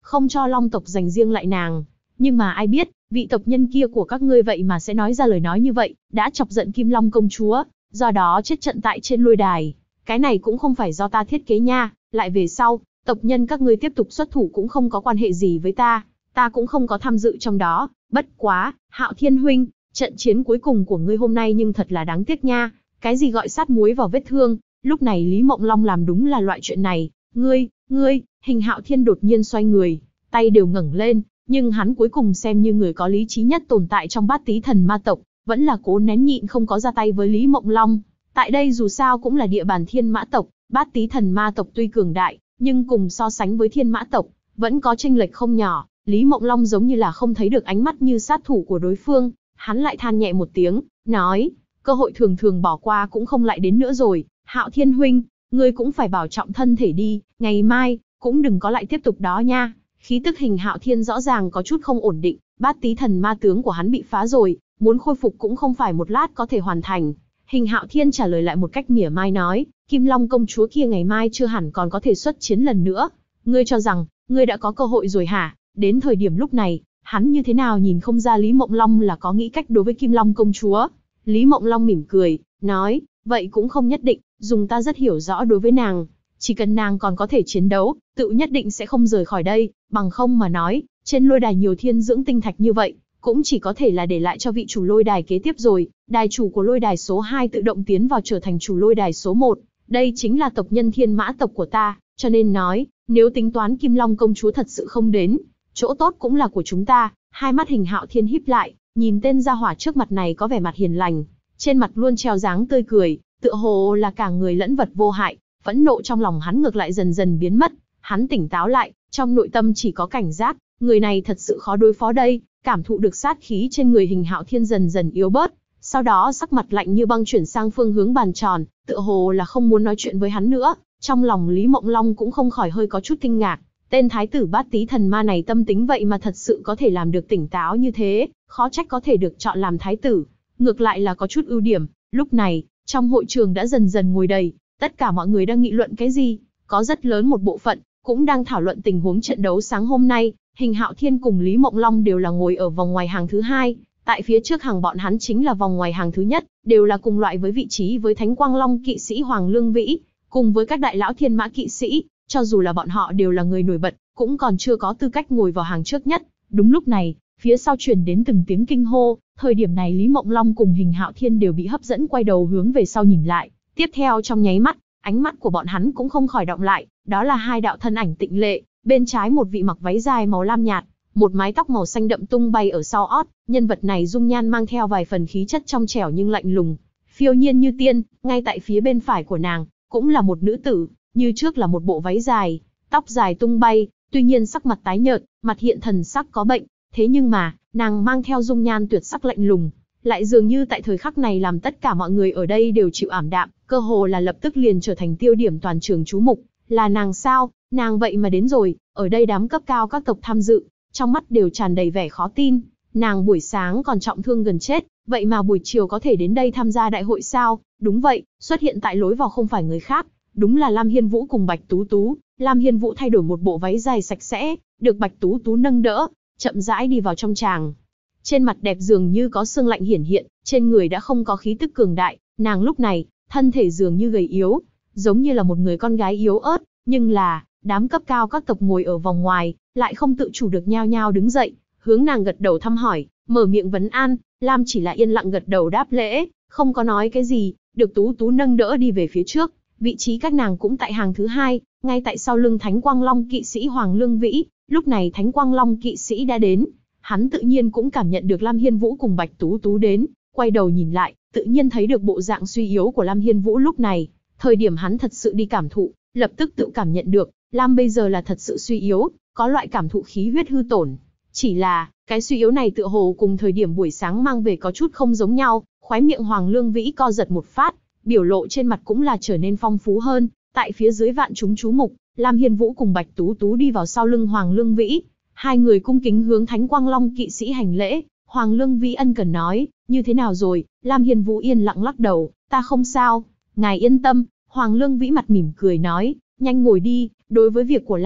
không cho Long tộc dành riêng lại nàng. Nhưng mà ai biết, vị tộc nhân kia của các ngươi vậy mà sẽ nói ra lời nói như vậy, đã chọc giận Kim Long công chúa, do đó chết trận tại trên lôi đài. Cái này cũng không phải do ta thiết kế nha, lại về sau, tộc nhân các ngươi tiếp tục xuất thủ cũng không có quan hệ gì với ta cũng không có tham dự trong đó. Bất quá, Hạo Thiên huynh, trận chiến cuối cùng của ngươi hôm nay nhưng thật là đáng tiếc nha. Cái gì gọi sát muối vào vết thương, lúc này Lý Mộng Long làm đúng là loại chuyện này. Ngươi, Hình Hạo Thiên đột nhiên xoay người, tay đều ngẩng lên, nhưng hắn cuối cùng xem như người có lý trí nhất tồn tại trong Bát Tý Thần Ma tộc, vẫn là cố nén nhịn không có ra tay với Lý Mộng Long. Tại đây dù sao cũng là địa bàn Thiên Mã tộc, Bát Tý Thần Ma tộc tuy cường đại, nhưng cùng so sánh với Thiên Mã tộc, vẫn có chênh lệch không nhỏ. Lý Mộng Long giống như là không thấy được ánh mắt như sát thủ của đối phương, hắn lại than nhẹ một tiếng, nói, cơ hội thường thường bỏ qua cũng không lại đến nữa rồi. Hạo Thiên huynh, ngươi cũng phải bảo trọng thân thể đi, ngày mai cũng đừng có lại tiếp tục đó nha. Khí tức Hình Hạo Thiên rõ ràng có chút không ổn định, Bát Tý Thần Ma tướng của hắn bị phá rồi, muốn khôi phục cũng không phải một lát có thể hoàn thành. Hình Hạo Thiên trả lời lại một cách mỉa mai nói, Kim Long công chúa kia ngày mai chưa hẳn còn có thể xuất chiến lần nữa. Ngươi cho rằng, ngươi đã có cơ hội rồi hả? Đến thời điểm lúc này, hắn như thế nào nhìn không ra Lý Mộng Long là có nghĩ cách đối với Kim Long công chúa. Lý Mộng Long mỉm cười, nói, vậy cũng không nhất định, dùng ta rất hiểu rõ đối với nàng. Chỉ cần nàng còn có thể chiến đấu, tự nhất định sẽ không rời khỏi đây, bằng không mà nói, trên lôi đài nhiều thiên dưỡng tinh thạch như vậy, cũng chỉ có thể là để lại cho vị chủ lôi đài kế tiếp rồi. Đài chủ của lôi đài số 2 tự động tiến vào trở thành chủ lôi đài số 1. Đây chính là tộc nhân Thiên Mã tộc của ta, cho nên nói, nếu tính toán Kim Long công chúa thật sự không đến, chỗ tốt cũng là của chúng ta. Hai mắt Hình Hạo Thiên híp lại, nhìn tên gia hỏa trước mặt này có vẻ mặt hiền lành, trên mặt luôn treo dáng tươi cười, tựa hồ là cả người lẫn vật vô hại. Phẫn nộ trong lòng hắn ngược lại dần dần biến mất, hắn tỉnh táo lại, trong nội tâm chỉ có cảnh giác, người này thật sự khó đối phó đây. Cảm thụ được sát khí trên người Hình Hạo Thiên dần dần yếu bớt, sau đó sắc mặt lạnh như băng chuyển sang phương hướng bàn tròn, tựa hồ là không muốn nói chuyện với hắn nữa. Trong lòng Lý Mộng Long cũng không khỏi hơi có chút kinh ngạc, tên thái tử Bát Tý Thần Ma này tâm tính vậy mà thật sự có thể làm được tỉnh táo như thế, khó trách có thể được chọn làm thái tử, ngược lại là có chút ưu điểm. Lúc này, trong hội trường đã dần dần ngồi đầy, tất cả mọi người đang nghị luận cái gì? Có rất lớn một bộ phận cũng đang thảo luận tình huống trận đấu sáng hôm nay. Hình Hạo Thiên cùng Lý Mộng Long đều là ngồi ở vòng ngoài hàng thứ 2, tại phía trước hàng bọn hắn chính là vòng ngoài hàng thứ nhất, đều là cùng loại với vị trí với Thánh Quang Long kỵ sĩ Hoàng Lương Vĩ, cùng với các đại lão Thiên Mã kỵ sĩ, cho dù là bọn họ đều là người nổi bật, cũng còn chưa có tư cách ngồi vào hàng trước nhất. Đúng lúc này, phía sau truyền đến từng tiếng kinh hô, thời điểm này Lý Mộng Long cùng Hình Hạo Thiên đều bị hấp dẫn quay đầu hướng về sau nhìn lại. Tiếp theo trong nháy mắt, ánh mắt của bọn hắn cũng không khỏi động lại, đó là hai đạo thân ảnh tịnh lệ, bên trái một vị mặc váy dài màu lam nhạt, một mái tóc màu xanh đậm tung bay ở sau ót, nhân vật này dung nhan mang theo vài phần khí chất trong trẻo nhưng lạnh lùng, phiêu nhiên như tiên. Ngay tại phía bên phải của nàng, cũng là một nữ tử, như trước là một bộ váy dài, tóc dài tung bay, tuy nhiên sắc mặt tái nhợt, mặt hiện thần sắc có bệnh, thế nhưng mà, nàng mang theo dung nhan tuyệt sắc lạnh lùng, lại dường như tại thời khắc này làm tất cả mọi người ở đây đều chịu ảm đạm, cơ hồ là lập tức liền trở thành tiêu điểm toàn trường chú mục. Là nàng sao? Nàng vậy mà đến rồi. Ở đây đám cấp cao các tộc tham dự, trong mắt đều tràn đầy vẻ khó tin. Nàng buổi sáng còn trọng thương gần chết, vậy mà buổi chiều có thể đến đây tham gia đại hội sao? Đúng vậy, xuất hiện tại lối vào không phải người khác, đúng là Lam Hiên Vũ cùng Bạch Tú Tú. Lam Hiên Vũ thay đổi một bộ váy dài sạch sẽ, được Bạch Tú Tú nâng đỡ, chậm rãi đi vào trong tràng. Trên mặt đẹp dường như có sương lạnh hiển hiện, trên người đã không có khí tức cường đại, nàng lúc này, thân thể dường như gầy yếu, giống như là một người con gái yếu ớt, nhưng là, đám cấp cao các tộc ngồi ở vòng ngoài, lại không tự chủ được nhao nhao đứng dậy, hướng nàng gật đầu thăm hỏi, mở miệng vấn an. Lam chỉ là yên lặng gật đầu đáp lễ, không có nói cái gì, được Tú Tú nâng đỡ đi về phía trước, vị trí các nàng cũng tại hàng thứ 2, ngay tại sau lưng Thánh Quang Long kỵ sĩ Hoàng Lương Vĩ. Lúc này Thánh Quang Long kỵ sĩ đã đến, hắn tự nhiên cũng cảm nhận được Lam Hiên Vũ cùng Bạch Tú Tú đến, quay đầu nhìn lại, tự nhiên thấy được bộ dạng suy yếu của Lam Hiên Vũ lúc này. Thời điểm hắn thật sự đi cảm thụ, lập tức tự cảm nhận được, Lam bây giờ là thật sự suy yếu, có loại cảm thụ khí huyết hư tổn. Chỉ là, cái suy yếu này tựa hồ cùng thời điểm buổi sáng mang về có chút không giống nhau. Khóe miệng Hoàng Lương Vĩ co giật một phát, biểu lộ trên mặt cũng là trở nên phong phú hơn. Tại phía dưới vạn chúng chú mục, Lam Hiên Vũ cùng Bạch Tú Tú đi vào sau lưng Hoàng Lương Vĩ. Hai người cung kính hướng Thánh Quang Long kỵ sĩ hành lễ. Hoàng Lương Vĩ ân cần nói, như thế nào rồi? Lam Hiên Vũ yên lặng lắc đầu, ta không sao, ngài yên tâm. Hoàng Lương Vĩ mặt mỉm cười nói, nhanh ngồi đi, đối với việc của Lam,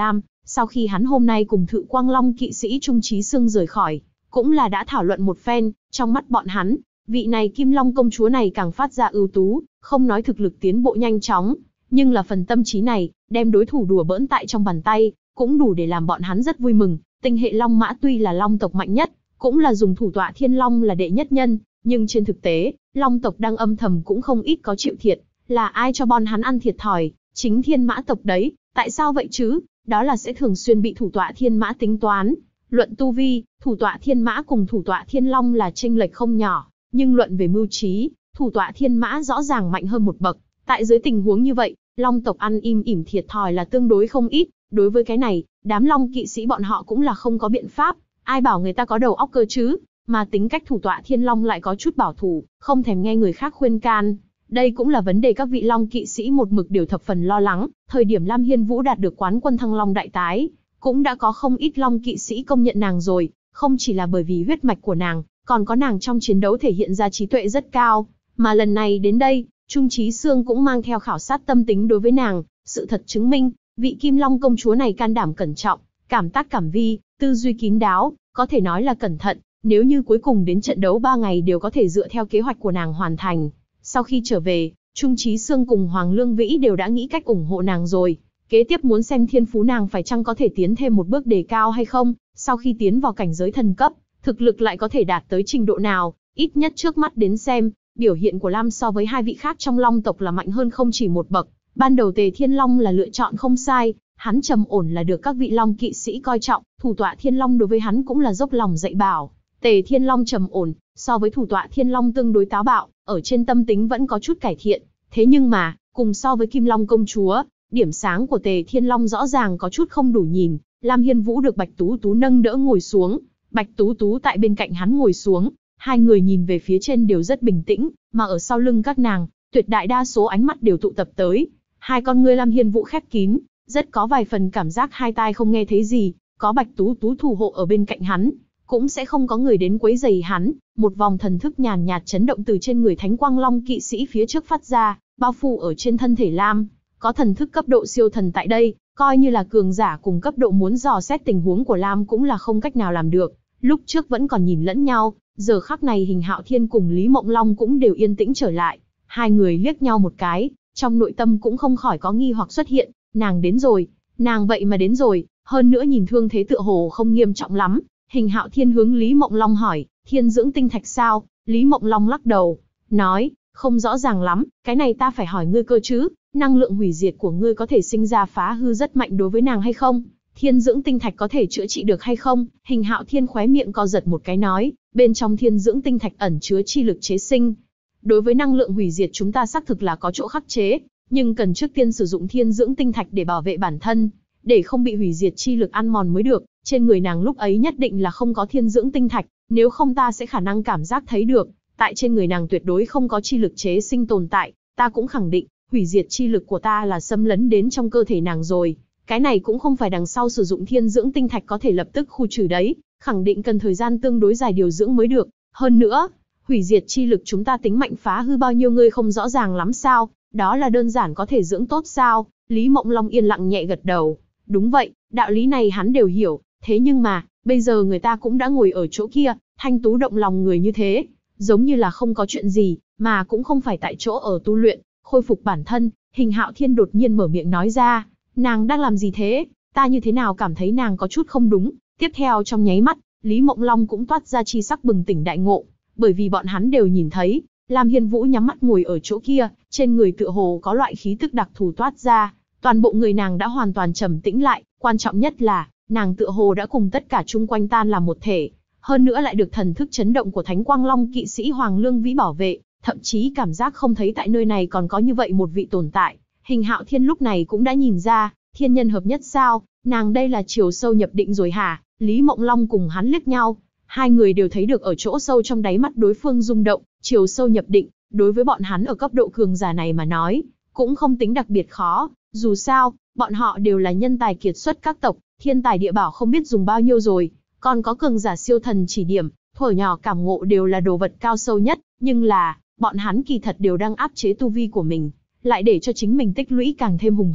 Sau khi hắn hôm nay cùng Thự Quang Long kỵ sĩ Trung Chí Sương rời khỏi, cũng là đã thảo luận một phen, trong mắt bọn hắn, vị này Kim Long công chúa này càng phát ra ưu tú, không nói thực lực tiến bộ nhanh chóng, nhưng là phần tâm trí này, đem đối thủ đùa bỡn tại trong bàn tay, cũng đủ để làm bọn hắn rất vui mừng. Tinh hệ Long Mã tuy là Long tộc mạnh nhất, cũng là dùng thủ tọa Thiên Long là đệ nhất nhân, nhưng trên thực tế, Long tộc đang âm thầm cũng không ít có chịu thiệt, là ai cho bọn hắn ăn thiệt thòi, chính Thiên Mã tộc đấy. Tại sao vậy chứ? Đó là sẽ thường xuyên bị thủ tọa Thiên Mã tính toán. Luận tu vi, thủ tọa Thiên Mã cùng thủ tọa Thiên Long là chênh lệch không nhỏ, nhưng luận về mưu trí, thủ tọa Thiên Mã rõ ràng mạnh hơn một bậc. Tại dưới tình huống như vậy, Long tộc ăn im ỉm thiệt thòi là tương đối không ít. Đối với cái này, đám Long kỵ sĩ bọn họ cũng là không có biện pháp. Ai bảo người ta có đầu óc cơ chứ? Mà tính cách thủ tọa Thiên Long lại có chút bảo thủ, không thèm nghe người khác khuyên can. Đây cũng là vấn đề các vị Long kỵ sĩ một mực đều thập phần lo lắng. Thời điểm Lam Hiên Vũ đạt được quán quân Thăng Long đại tái, cũng đã có không ít Long kỵ sĩ công nhận nàng rồi, không chỉ là bởi vì huyết mạch của nàng, còn có nàng trong chiến đấu thể hiện ra trí tuệ rất cao. Mà lần này đến đây, Trung Chí Sương cũng mang theo khảo sát tâm tính đối với nàng, sự thật chứng minh, vị Kim Long công chúa này can đảm cẩn trọng, cảm tác cảm vi, tư duy kín đáo, có thể nói là cẩn thận. Nếu như cuối cùng đến trận đấu 3 ngày đều có thể dựa theo kế hoạch của nàng hoàn thành. Sau khi trở về, Trung Chí Sương cùng Hoàng Lương Vĩ đều đã nghĩ cách ủng hộ nàng rồi. Kế tiếp muốn xem thiên phú nàng phải chăng có thể tiến thêm một bước đề cao hay không, sau khi tiến vào cảnh giới thần cấp, thực lực lại có thể đạt tới trình độ nào, ít nhất trước mắt đến xem, biểu hiện của Lam so với hai vị khác trong Long tộc là mạnh hơn không chỉ một bậc. Ban đầu Tề Thiên Long là lựa chọn không sai, hắn trầm ổn là được các vị Long kỵ sĩ coi trọng, thủ tọa Thiên Long đối với hắn cũng là dốc lòng dạy bảo. Tề Thiên Long trầm ổn, so với thủ tọa Thiên Long tương đối táo bạo, ở trên tâm tính vẫn có chút cải thiện. Thế nhưng mà, cùng so với Kim Long công chúa, điểm sáng của Tề Thiên Long rõ ràng có chút không đủ nhìn. Lam Hiên Vũ được Bạch Tú Tú nâng đỡ ngồi xuống, Bạch Tú Tú tại bên cạnh hắn ngồi xuống, hai người nhìn về phía trên đều rất bình tĩnh, mà ở sau lưng các nàng, tuyệt đại đa số ánh mắt đều tụ tập tới. Hai con ngươi Lam Hiên Vũ khép kín, rất có vài phần cảm giác hai tai không nghe thấy gì, có Bạch Tú Tú thủ hộ ở bên cạnh hắn, cũng sẽ không có người đến quấy rầy hắn. Một vòng thần thức nhàn nhạt chấn động từ trên người Thánh Quang Long kỵ sĩ phía trước phát ra, bao phủ ở trên thân thể Lam. Có thần thức cấp độ siêu thần tại đây, coi như là cường giả cùng cấp độ muốn dò xét tình huống của Lam cũng là không cách nào làm được. Lúc trước vẫn còn nhìn lẫn nhau, giờ khắc này Hình Hạo Thiên cùng Lý Mộng Long cũng đều yên tĩnh trở lại. Hai người liếc nhau một cái, trong nội tâm cũng không khỏi có nghi hoặc xuất hiện. Nàng đến rồi, nàng vậy mà đến rồi, hơn nữa nhìn thương thế tựa hồ không nghiêm trọng lắm. Hình Hạo Thiên hướng Lý Mộng Long hỏi, thiên dưỡng tinh thạch sao? Lý Mộng Long lắc đầu, nói, không rõ ràng lắm, cái này ta phải hỏi ngươi cơ chứ, năng lượng hủy diệt của ngươi có thể sinh ra phá hư rất mạnh đối với nàng hay không? Thiên dưỡng tinh thạch có thể chữa trị được hay không? Hình Hạo Thiên khóe miệng co giật một cái nói, bên trong thiên dưỡng tinh thạch ẩn chứa chi lực chế sinh. Đối với năng lượng hủy diệt chúng ta xác thực là có chỗ khắc chế, nhưng cần trước tiên sử dụng thiên dưỡng tinh thạch để bảo vệ bản thân, để không bị hủy diệt chi lực ăn mòn mới được. Trên người nàng lúc ấy nhất định là không có thiên dưỡng tinh thạch, nếu không ta sẽ khả năng cảm giác thấy được, tại trên người nàng tuyệt đối không có chi lực chế sinh tồn tại. Ta cũng khẳng định, hủy diệt chi lực của ta là xâm lấn đến trong cơ thể nàng rồi. Cái này cũng không phải đằng sau sử dụng thiên dưỡng tinh thạch có thể lập tức khu trừ đấy, khẳng định cần thời gian tương đối dài điều dưỡng mới được. Hơn nữa, hủy diệt chi lực chúng ta tính mạnh phá hư bao nhiêu ngươi không rõ ràng lắm sao? Đó là đơn giản có thể dưỡng tốt sao? Lý Mộng Long yên lặng nhẹ gật đầu. Đúng vậy, đạo lý này hắn đều hiểu. Thế nhưng mà, bây giờ người ta cũng đã ngồi ở chỗ kia, thanh tú động lòng người như thế, giống như là không có chuyện gì, mà cũng không phải tại chỗ ở tu luyện, khôi phục bản thân. Hình Hạo Thiên đột nhiên mở miệng nói ra, nàng đang làm gì thế? Ta như thế nào cảm thấy nàng có chút không đúng? Tiếp theo trong nháy mắt, Lý Mộng Long cũng toát ra chi sắc bừng tỉnh đại ngộ, bởi vì bọn hắn đều nhìn thấy, Lam Hiên Vũ nhắm mắt ngồi ở chỗ kia, trên người tựa hồ có loại khí tức đặc thù toát ra, toàn bộ người nàng đã hoàn toàn trầm tĩnh lại, quan trọng nhất là, nàng tựa hồ đã cùng tất cả chung quanh tan làm một thể, hơn nữa lại được thần thức chấn động của Thánh Quang Long kỵ sĩ Hoàng Lương Vĩ bảo vệ, thậm chí cảm giác không thấy tại nơi này còn có như vậy một vị tồn tại. Hình Hạo Thiên lúc này cũng đã nhìn ra, thiên nhân hợp nhất sao, nàng đây là chiều sâu nhập định rồi hả? Lý Mộng Long cùng hắn liếc nhau, hai người đều thấy được ở chỗ sâu trong đáy mắt đối phương rung động, chiều sâu nhập định, đối với bọn hắn ở cấp độ cường giả này mà nói, cũng không tính đặc biệt khó, dù sao, bọn họ đều là nhân tài kiệt xuất các tộc, thiên tài địa bảo không biết dùng bao nhiêu rồi, còn có cường giả siêu thần chỉ điểm, thuở nhỏ cảm ngộ đều là đồ vật cao sâu nhất, nhưng là, bọn hắn kỳ thật đều đang áp chế tu vi của mình, lại để cho chính mình tích lũy càng thêm hùng hậu,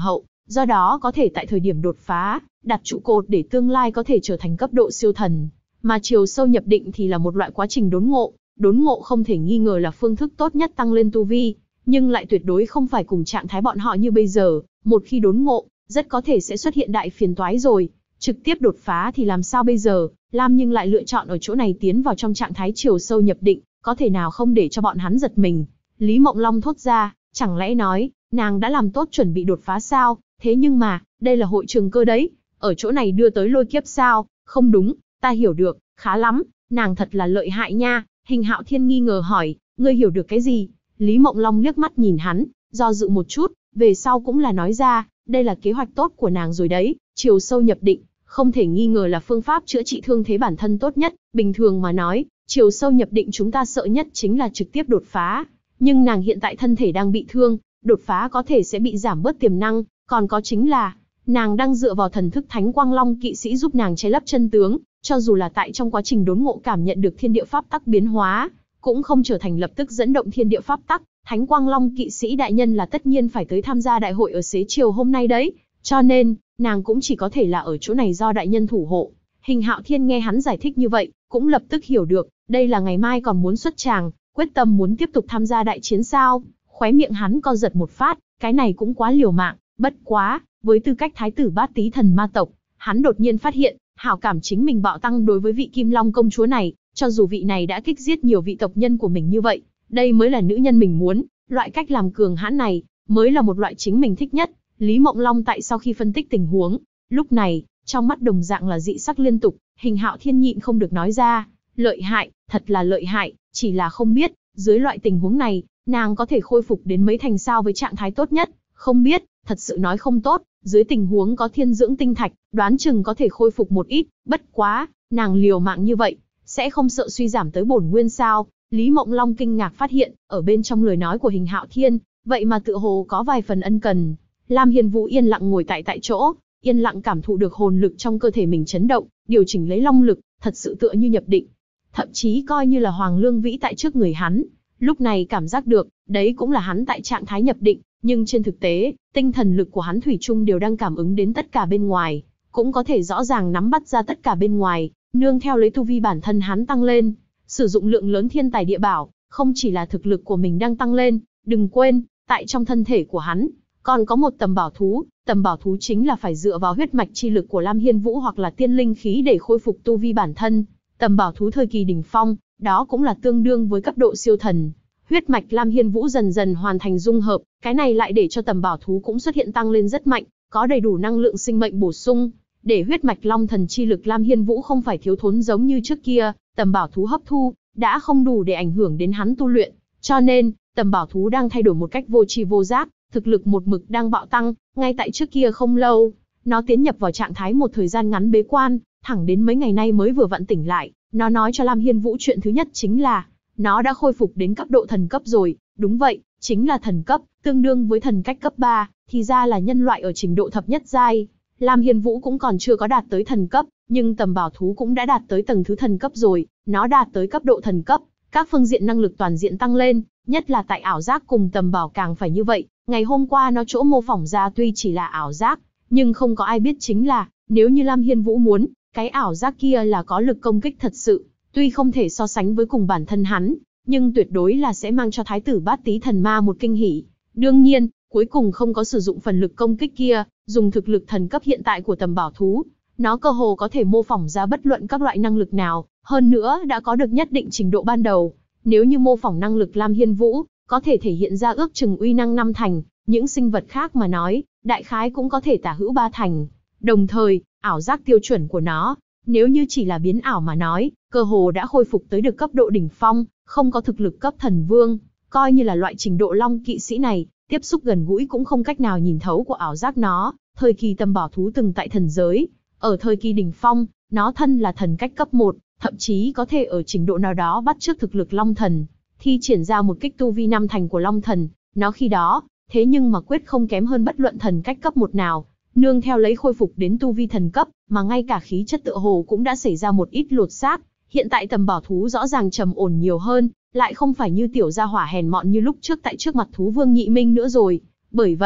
do đó có thể tại thời điểm đột phá, đặt trụ cột để tương lai có thể trở thành cấp độ siêu thần. Mà chiều sâu nhập định thì là một loại quá trình đốn ngộ không thể nghi ngờ là phương thức tốt nhất tăng lên tu vi, nhưng lại tuyệt đối không phải cùng trạng thái bọn họ như bây giờ, một khi đốn ngộ, rất có thể sẽ xuất hiện đại phiền toái rồi. Trực tiếp đột phá thì làm sao bây giờ, Lam nhưng lại lựa chọn ở chỗ này tiến vào trong trạng thái chiều sâu nhập định, có thể nào không để cho bọn hắn giật mình. Lý Mộng Long thốt ra, chẳng lẽ nói, nàng đã làm tốt chuẩn bị đột phá sao, thế nhưng mà, đây là hội trường cơ đấy, ở chỗ này đưa tới lôi kiếp sao, không đúng, ta hiểu được, khá lắm, nàng thật là lợi hại nha. Hình Hạo Thiên nghi ngờ hỏi, ngươi hiểu được cái gì? Lý Mộng Long liếc mắt nhìn hắn, do dự một chút, về sau cũng là nói ra, đây là kế hoạch tốt của nàng rồi đấy, chiều sâu nhập định, không thể nghi ngờ là phương pháp chữa trị thương thế bản thân tốt nhất, bình thường mà nói, chiều sâu nhập định chúng ta sợ nhất chính là trực tiếp đột phá, nhưng nàng hiện tại thân thể đang bị thương, đột phá có thể sẽ bị giảm bớt tiềm năng, còn có chính là, nàng đang dựa vào thần thức Thánh Quang Long kỵ sĩ giúp nàng che lấp chân tướng, cho dù là tại trong quá trình đốn ngộ cảm nhận được thiên địa pháp tắc biến hóa, cũng không trở thành lập tức dẫn động thiên địa pháp tắc. Thánh Quang Long kỵ sĩ đại nhân là tất nhiên phải tới tham gia đại hội ở xế chiều hôm nay đấy, cho nên, nàng cũng chỉ có thể là ở chỗ này do đại nhân thủ hộ. Hình Hạo Thiên nghe hắn giải thích như vậy, cũng lập tức hiểu được, đây là ngày mai còn muốn xuất tràng, quyết tâm muốn tiếp tục tham gia đại chiến sao. Khóe miệng hắn co giật một phát, cái này cũng quá liều mạng, bất quá, với tư cách thái tử Bát Tý thần ma tộc, hắn đột nhiên phát hiện, hảo cảm chính mình bạo tăng đối với vị Kim Long công chúa này, cho dù vị này đã kích giết nhiều vị tộc nhân của mình như vậy, đây mới là nữ nhân mình muốn, loại cách làm cường hãn này, mới là một loại chính mình thích nhất. Lý Mộng Long tại sau khi phân tích tình huống, lúc này, trong mắt đồng dạng là dị sắc liên tục, Hình Hạo Thiên nhịn không được nói ra, lợi hại, thật là lợi hại, chỉ là không biết, dưới loại tình huống này, nàng có thể khôi phục đến mấy thành sao với trạng thái tốt nhất, không biết, thật sự nói không tốt, dưới tình huống có thiên dưỡng tinh thạch, đoán chừng có thể khôi phục một ít, bất quá, nàng liều mạng như vậy, sẽ không sợ suy giảm tới bổn nguyên sao? Lý Mộng Long kinh ngạc phát hiện, ở bên trong lời nói của Hình Hạo Thiên, vậy mà tựa hồ có vài phần ân cần. Lam Hiên Vũ yên lặng ngồi tại chỗ, yên lặng cảm thụ được hồn lực trong cơ thể mình chấn động, điều chỉnh lấy long lực, thật sự tựa như nhập định. Thậm chí coi như là Hoàng Lương Vĩ tại trước người hắn, lúc này cảm giác được, đấy cũng là hắn tại trạng thái nhập định, nhưng trên thực tế, tinh thần lực của hắn thủy chung đều đang cảm ứng đến tất cả bên ngoài, cũng có thể rõ ràng nắm bắt ra tất cả bên ngoài, nương theo lấy tu vi bản thân hắn tăng lên, sử dụng lượng lớn thiên tài địa bảo, không chỉ là thực lực của mình đang tăng lên, đừng quên, tại trong thân thể của hắn, còn có một tầm bảo thú chính là phải dựa vào huyết mạch chi lực của Lam Hiên Vũ hoặc là tiên linh khí để khôi phục tu vi bản thân. Tầm bảo thú thời kỳ đỉnh phong, đó cũng là tương đương với cấp độ siêu thần. Huyết mạch Lam Hiên Vũ dần dần hoàn thành dung hợp, cái này lại để cho tầm bảo thú cũng xuất hiện tăng lên rất mạnh, có đầy đủ năng lượng sinh mệnh bổ sung, để huyết mạch Long thần chi lực Lam Hiên Vũ không phải thiếu thốn giống như trước kia, tầm bảo thú hấp thu đã không đủ để ảnh hưởng đến hắn tu luyện, cho nên tầm bảo thú đang thay đổi một cách vô tri vô giác, thực lực một mực đang bạo tăng. Ngay tại trước kia không lâu, nó tiến nhập vào trạng thái một thời gian ngắn bế quan, thẳng đến mấy ngày nay mới vừa vặn tỉnh lại. Nó nói cho Lam Hiên Vũ chuyện thứ nhất chính là nó đã khôi phục đến cấp độ thần cấp rồi. Đúng vậy, chính là thần cấp, tương đương với thần cách cấp 3, thì ra là nhân loại ở trình độ thập nhất giai. Lam Hiên Vũ cũng còn chưa có đạt tới thần cấp, nhưng tầm bảo thú cũng đã đạt tới tầng thứ thần cấp rồi, nó đạt tới cấp độ thần cấp, các phương diện năng lực toàn diện tăng lên, nhất là tại ảo giác cùng tầm bảo càng phải như vậy. Ngày hôm qua nó chỗ mô phỏng ra tuy chỉ là ảo giác, nhưng không có ai biết chính là, nếu như Lam Hiên Vũ muốn, cái ảo giác kia là có lực công kích thật sự, tuy không thể so sánh với cùng bản thân hắn, nhưng tuyệt đối là sẽ mang cho thái tử Bát Tý thần ma một kinh hỉ. Đương nhiên, cuối cùng không có sử dụng phần lực công kích kia, dùng thực lực thần cấp hiện tại của tầm bảo thú, nó cơ hồ có thể mô phỏng ra bất luận các loại năng lực nào, hơn nữa đã có được nhất định trình độ ban đầu. Nếu như mô phỏng năng lực Lam Hiên Vũ, có thể thể hiện ra ước chừng uy năng 5 thành, những sinh vật khác mà nói, đại khái cũng có thể tả hữu 3 thành. Đồng thời, ảo giác tiêu chuẩn của nó, nếu như chỉ là biến ảo mà nói, cơ hồ đã khôi phục tới được cấp độ đỉnh phong, không có thực lực cấp thần vương, coi như là loại trình độ long kỵ sĩ này, tiếp xúc gần gũi cũng không cách nào nhìn thấu của ảo giác nó. Thời kỳ tầm bảo thú từng tại thần giới, ở thời kỳ đỉnh phong, nó thân là thần cách cấp 1, thậm chí có thể ở trình độ nào đó bắt chước thực lực long thần, thi triển ra một kích tu vi 5 thành của long thần, nó khi đó, thế nhưng mà quyết không kém hơn bất luận thần cách cấp 1 nào, nương theo lấy khôi phục đến tu vi thần cấp, mà ngay cả khí chất tựa hồ cũng đã xảy ra một ít lột xác. Hiện tại tầm bảo thú rõ ràng trầm ổn nhiều hơn, lại không phải như tiểu gia hỏa hèn mọn như lúc trước tại trước mặt thú vương Nhị Minh nữa rồi. Bởi vậy,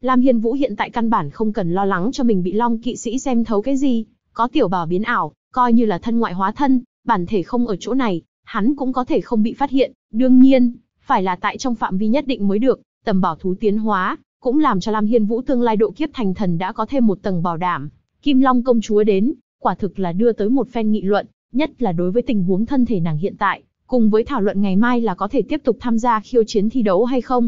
Lam Hiên Vũ hiện tại căn bản không cần lo lắng cho mình bị Long kỵ sĩ xem thấu cái gì, có tiểu bảo biến ảo, coi như là thân ngoại hóa thân, bản thể không ở chỗ này, hắn cũng có thể không bị phát hiện, đương nhiên, phải là tại trong phạm vi nhất định mới được, tầm bảo thú tiến hóa, cũng làm cho Lam Hiên Vũ tương lai độ kiếp thành thần đã có thêm một tầng bảo đảm. Kim Long công chúa đến, quả thực là đưa tới một phen nghị luận, nhất là đối với tình huống thân thể nàng hiện tại, cùng với thảo luận ngày mai là có thể tiếp tục tham gia khiêu chiến thi đấu hay không.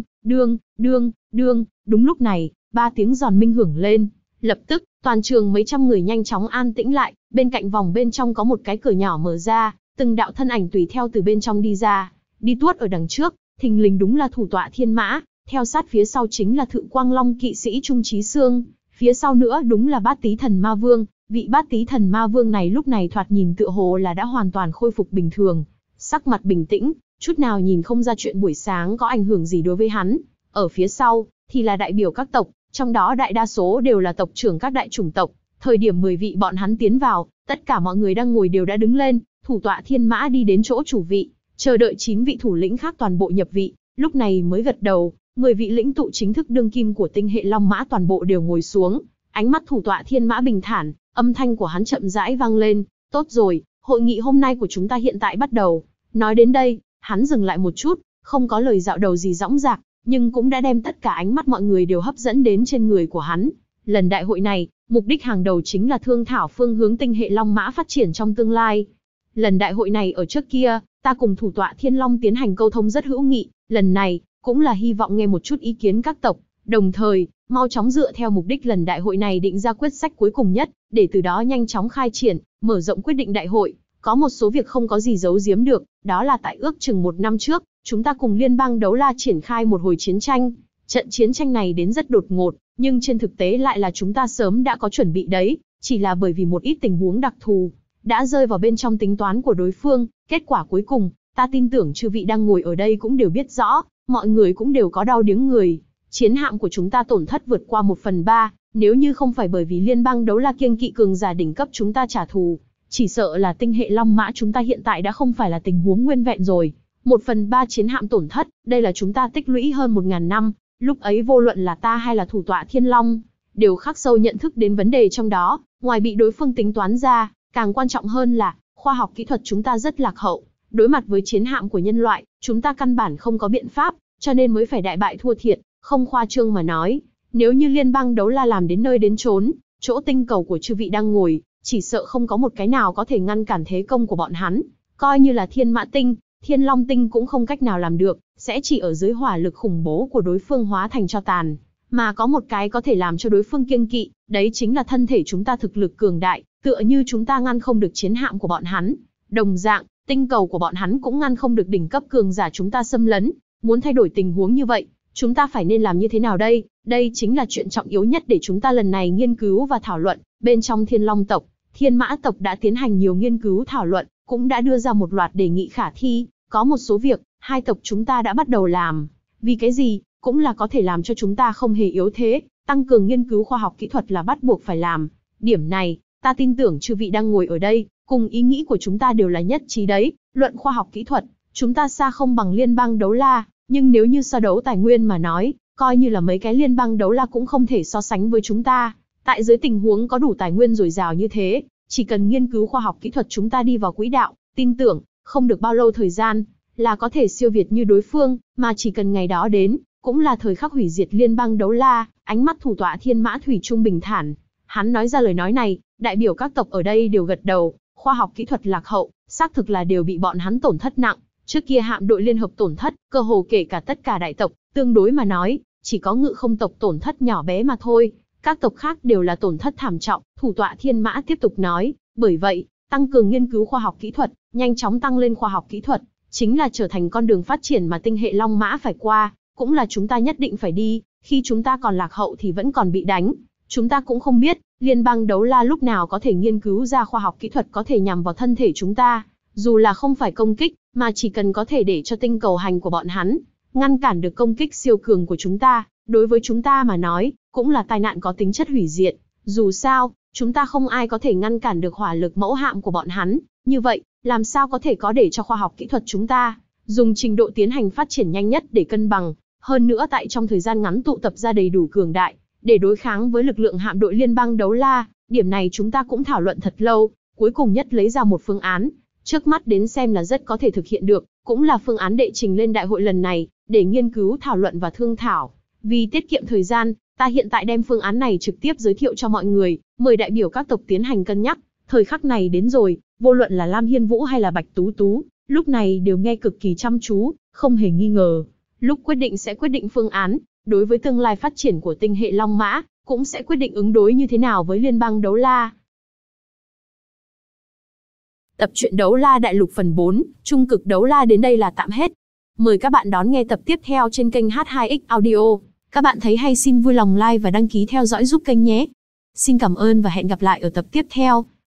Đúng lúc này, 3 tiếng giòn minh hưởng lên, lập tức, toàn trường mấy trăm người nhanh chóng an tĩnh lại, bên cạnh vòng bên trong có một cái cửa nhỏ mở ra, từng đạo thân ảnh tùy theo từ bên trong đi ra, đi tuốt ở đằng trước, thình lình đúng là thủ tọa thiên mã, theo sát phía sau chính là Thự Quang Long kỵ sĩ Trung Chí Xương, phía sau nữa đúng là Bát Tý Thần Ma Vương. Vị Bát Tý Thần Ma Vương này lúc này thoạt nhìn tựa hồ là đã hoàn toàn khôi phục bình thường, sắc mặt bình tĩnh, chút nào nhìn không ra chuyện buổi sáng có ảnh hưởng gì đối với hắn. Ở phía sau thì là đại biểu các tộc, trong đó đại đa số đều là tộc trưởng các đại chủng tộc. Thời điểm 10 vị bọn hắn tiến vào, tất cả mọi người đang ngồi đều đã đứng lên, thủ tọa thiên mã đi đến chỗ chủ vị, chờ đợi 9 vị thủ lĩnh khác toàn bộ nhập vị, lúc này mới gật đầu. 10 vị lĩnh tụ chính thức đương kim của tinh hệ Long Mã toàn bộ đều ngồi xuống, ánh mắt thủ tọa thiên mã bình thản, âm thanh của hắn chậm rãi vang lên. Tốt rồi, hội nghị hôm nay của chúng ta hiện tại bắt đầu. Nói đến đây, hắn dừng lại một chút, không có lời dạo đầu gì dõng dạc, nhưng cũng đã đem tất cả ánh mắt mọi người đều hấp dẫn đến trên người của hắn. Lần đại hội này, mục đích hàng đầu chính là thương thảo phương hướng tinh hệ Long Mã phát triển trong tương lai. Lần đại hội này ở trước kia, ta cùng thủ tọa Thiên Long tiến hành câu thông rất hữu nghị, lần này cũng là hy vọng nghe một chút ý kiến các tộc, đồng thời mau chóng dựa theo mục đích lần đại hội này định ra quyết sách cuối cùng nhất, để từ đó nhanh chóng khai triển, mở rộng quyết định đại hội. Có một số việc không có gì giấu giếm được, đó là tại ước chừng 1 năm trước, chúng ta cùng liên bang Đấu La triển khai một hồi chiến tranh. Trận chiến tranh này đến rất đột ngột, nhưng trên thực tế lại là chúng ta sớm đã có chuẩn bị đấy, chỉ là bởi vì một ít tình huống đặc thù, đã rơi vào bên trong tính toán của đối phương. Kết quả cuối cùng, ta tin tưởng chư vị đang ngồi ở đây cũng đều biết rõ, mọi người cũng đều có đau điếng người. Chiến hạm của chúng ta tổn thất vượt qua 1/3, nếu như không phải bởi vì liên bang Đấu La kiêng kỵ cường giả đỉnh cấp chúng ta trả thù, chỉ sợ là tinh hệ Long Mã chúng ta hiện tại đã không phải là tình huống nguyên vẹn rồi. 1/3 chiến hạm tổn thất, đây là chúng ta tích lũy hơn 1000 năm, lúc ấy vô luận là ta hay là thủ tọa Thiên Long, đều khắc sâu nhận thức đến vấn đề trong đó, ngoài bị đối phương tính toán ra, càng quan trọng hơn là, khoa học kỹ thuật chúng ta rất lạc hậu, đối mặt với chiến hạm của nhân loại, chúng ta căn bản không có biện pháp, cho nên mới phải đại bại thua thiệt. Không khoa trương mà nói, nếu như liên bang Đấu La làm đến nơi đến chốn, chỗ tinh cầu của chư vị đang ngồi, chỉ sợ không có một cái nào có thể ngăn cản thế công của bọn hắn. Coi như là Thiên Mã Tinh, Thiên Long Tinh cũng không cách nào làm được, sẽ chỉ ở dưới hỏa lực khủng bố của đối phương hóa thành tro tàn. Mà có một cái có thể làm cho đối phương kiêng kỵ, đấy chính là thân thể chúng ta thực lực cường đại, tựa như chúng ta ngăn không được chiến hạm của bọn hắn. Đồng dạng, tinh cầu của bọn hắn cũng ngăn không được đỉnh cấp cường giả chúng ta xâm lấn. Muốn thay đổi tình huống như vậy, chúng ta phải nên làm như thế nào đây? Đây chính là chuyện trọng yếu nhất để chúng ta lần này nghiên cứu và thảo luận. Bên trong Thiên Long tộc, Thiên Mã tộc đã tiến hành nhiều nghiên cứu thảo luận, cũng đã đưa ra một loạt đề nghị khả thi. Có một số việc, hai tộc chúng ta đã bắt đầu làm. Vì cái gì, cũng là có thể làm cho chúng ta không hề yếu thế, tăng cường nghiên cứu khoa học kỹ thuật là bắt buộc phải làm. Điểm này, ta tin tưởng chư vị đang ngồi ở đây, cùng ý nghĩ của chúng ta đều là nhất trí đấy. Luận khoa học kỹ thuật, chúng ta xa không bằng liên bang Đấu La, nhưng nếu như so đấu tài nguyên mà nói, coi như là mấy cái liên bang Đấu La cũng không thể so sánh với chúng ta. Tại dưới tình huống có đủ tài nguyên dồi dào như thế, chỉ cần nghiên cứu khoa học kỹ thuật chúng ta đi vào quỹ đạo, tin tưởng, không được bao lâu thời gian, là có thể siêu việt như đối phương, mà chỉ cần ngày đó đến, cũng là thời khắc hủy diệt liên bang Đấu La. Ánh mắt thủ tọa Thiên Mã thủy chung bình thản. Hắn nói ra lời nói này, đại biểu các tộc ở đây đều gật đầu, khoa học kỹ thuật lạc hậu, xác thực là đều bị bọn hắn tổn thất nặng. Trước kia hạm đội liên hợp tổn thất, cơ hồ kể cả tất cả đại tộc, tương đối mà nói, chỉ có Ngự Không tộc tổn thất nhỏ bé mà thôi, các tộc khác đều là tổn thất thảm trọng. Thủ tọa Thiên Mã tiếp tục nói, bởi vậy, tăng cường nghiên cứu khoa học kỹ thuật, nhanh chóng tăng lên khoa học kỹ thuật, chính là trở thành con đường phát triển mà tinh hệ Long Mã phải qua, cũng là chúng ta nhất định phải đi. Khi chúng ta còn lạc hậu thì vẫn còn bị đánh. Chúng ta cũng không biết, liên bang Đấu La lúc nào có thể nghiên cứu ra khoa học kỹ thuật có thể nhằm vào thân thể chúng ta, dù là không phải công kích, mà chỉ cần có thể để cho tinh cầu hành của bọn hắn ngăn cản được công kích siêu cường của chúng ta, đối với chúng ta mà nói, cũng là tai nạn có tính chất hủy diệt. Dù sao, chúng ta không ai có thể ngăn cản được hỏa lực mẫu hạm của bọn hắn, như vậy, làm sao có thể có để cho khoa học kỹ thuật chúng ta dùng trình độ tiến hành phát triển nhanh nhất để cân bằng, hơn nữa tại trong thời gian ngắn tụ tập ra đầy đủ cường đại, để đối kháng với lực lượng hạm đội liên bang Đấu La. Điểm này chúng ta cũng thảo luận thật lâu, cuối cùng nhất lấy ra một phương án. Trước mắt đến xem là rất có thể thực hiện được, cũng là phương án đệ trình lên đại hội lần này, để nghiên cứu thảo luận và thương thảo. Vì tiết kiệm thời gian, ta hiện tại đem phương án này trực tiếp giới thiệu cho mọi người, mời đại biểu các tộc tiến hành cân nhắc. Thời khắc này đến rồi, vô luận là Lam Hiên Vũ hay là Bạch Tú Tú, lúc này đều nghe cực kỳ chăm chú, không hề nghi ngờ. Lúc quyết định sẽ quyết định phương án, đối với tương lai phát triển của tinh hệ Long Mã, cũng sẽ quyết định ứng đối như thế nào với liên bang Đấu La. Tập truyện Đấu La Đại Lục phần 4, Trung cực Đấu La đến đây là tạm hết. Mời các bạn đón nghe tập tiếp theo trên kênh H2X Audio. Các bạn thấy hay xin vui lòng like và đăng ký theo dõi giúp kênh nhé. Xin cảm ơn và hẹn gặp lại ở tập tiếp theo.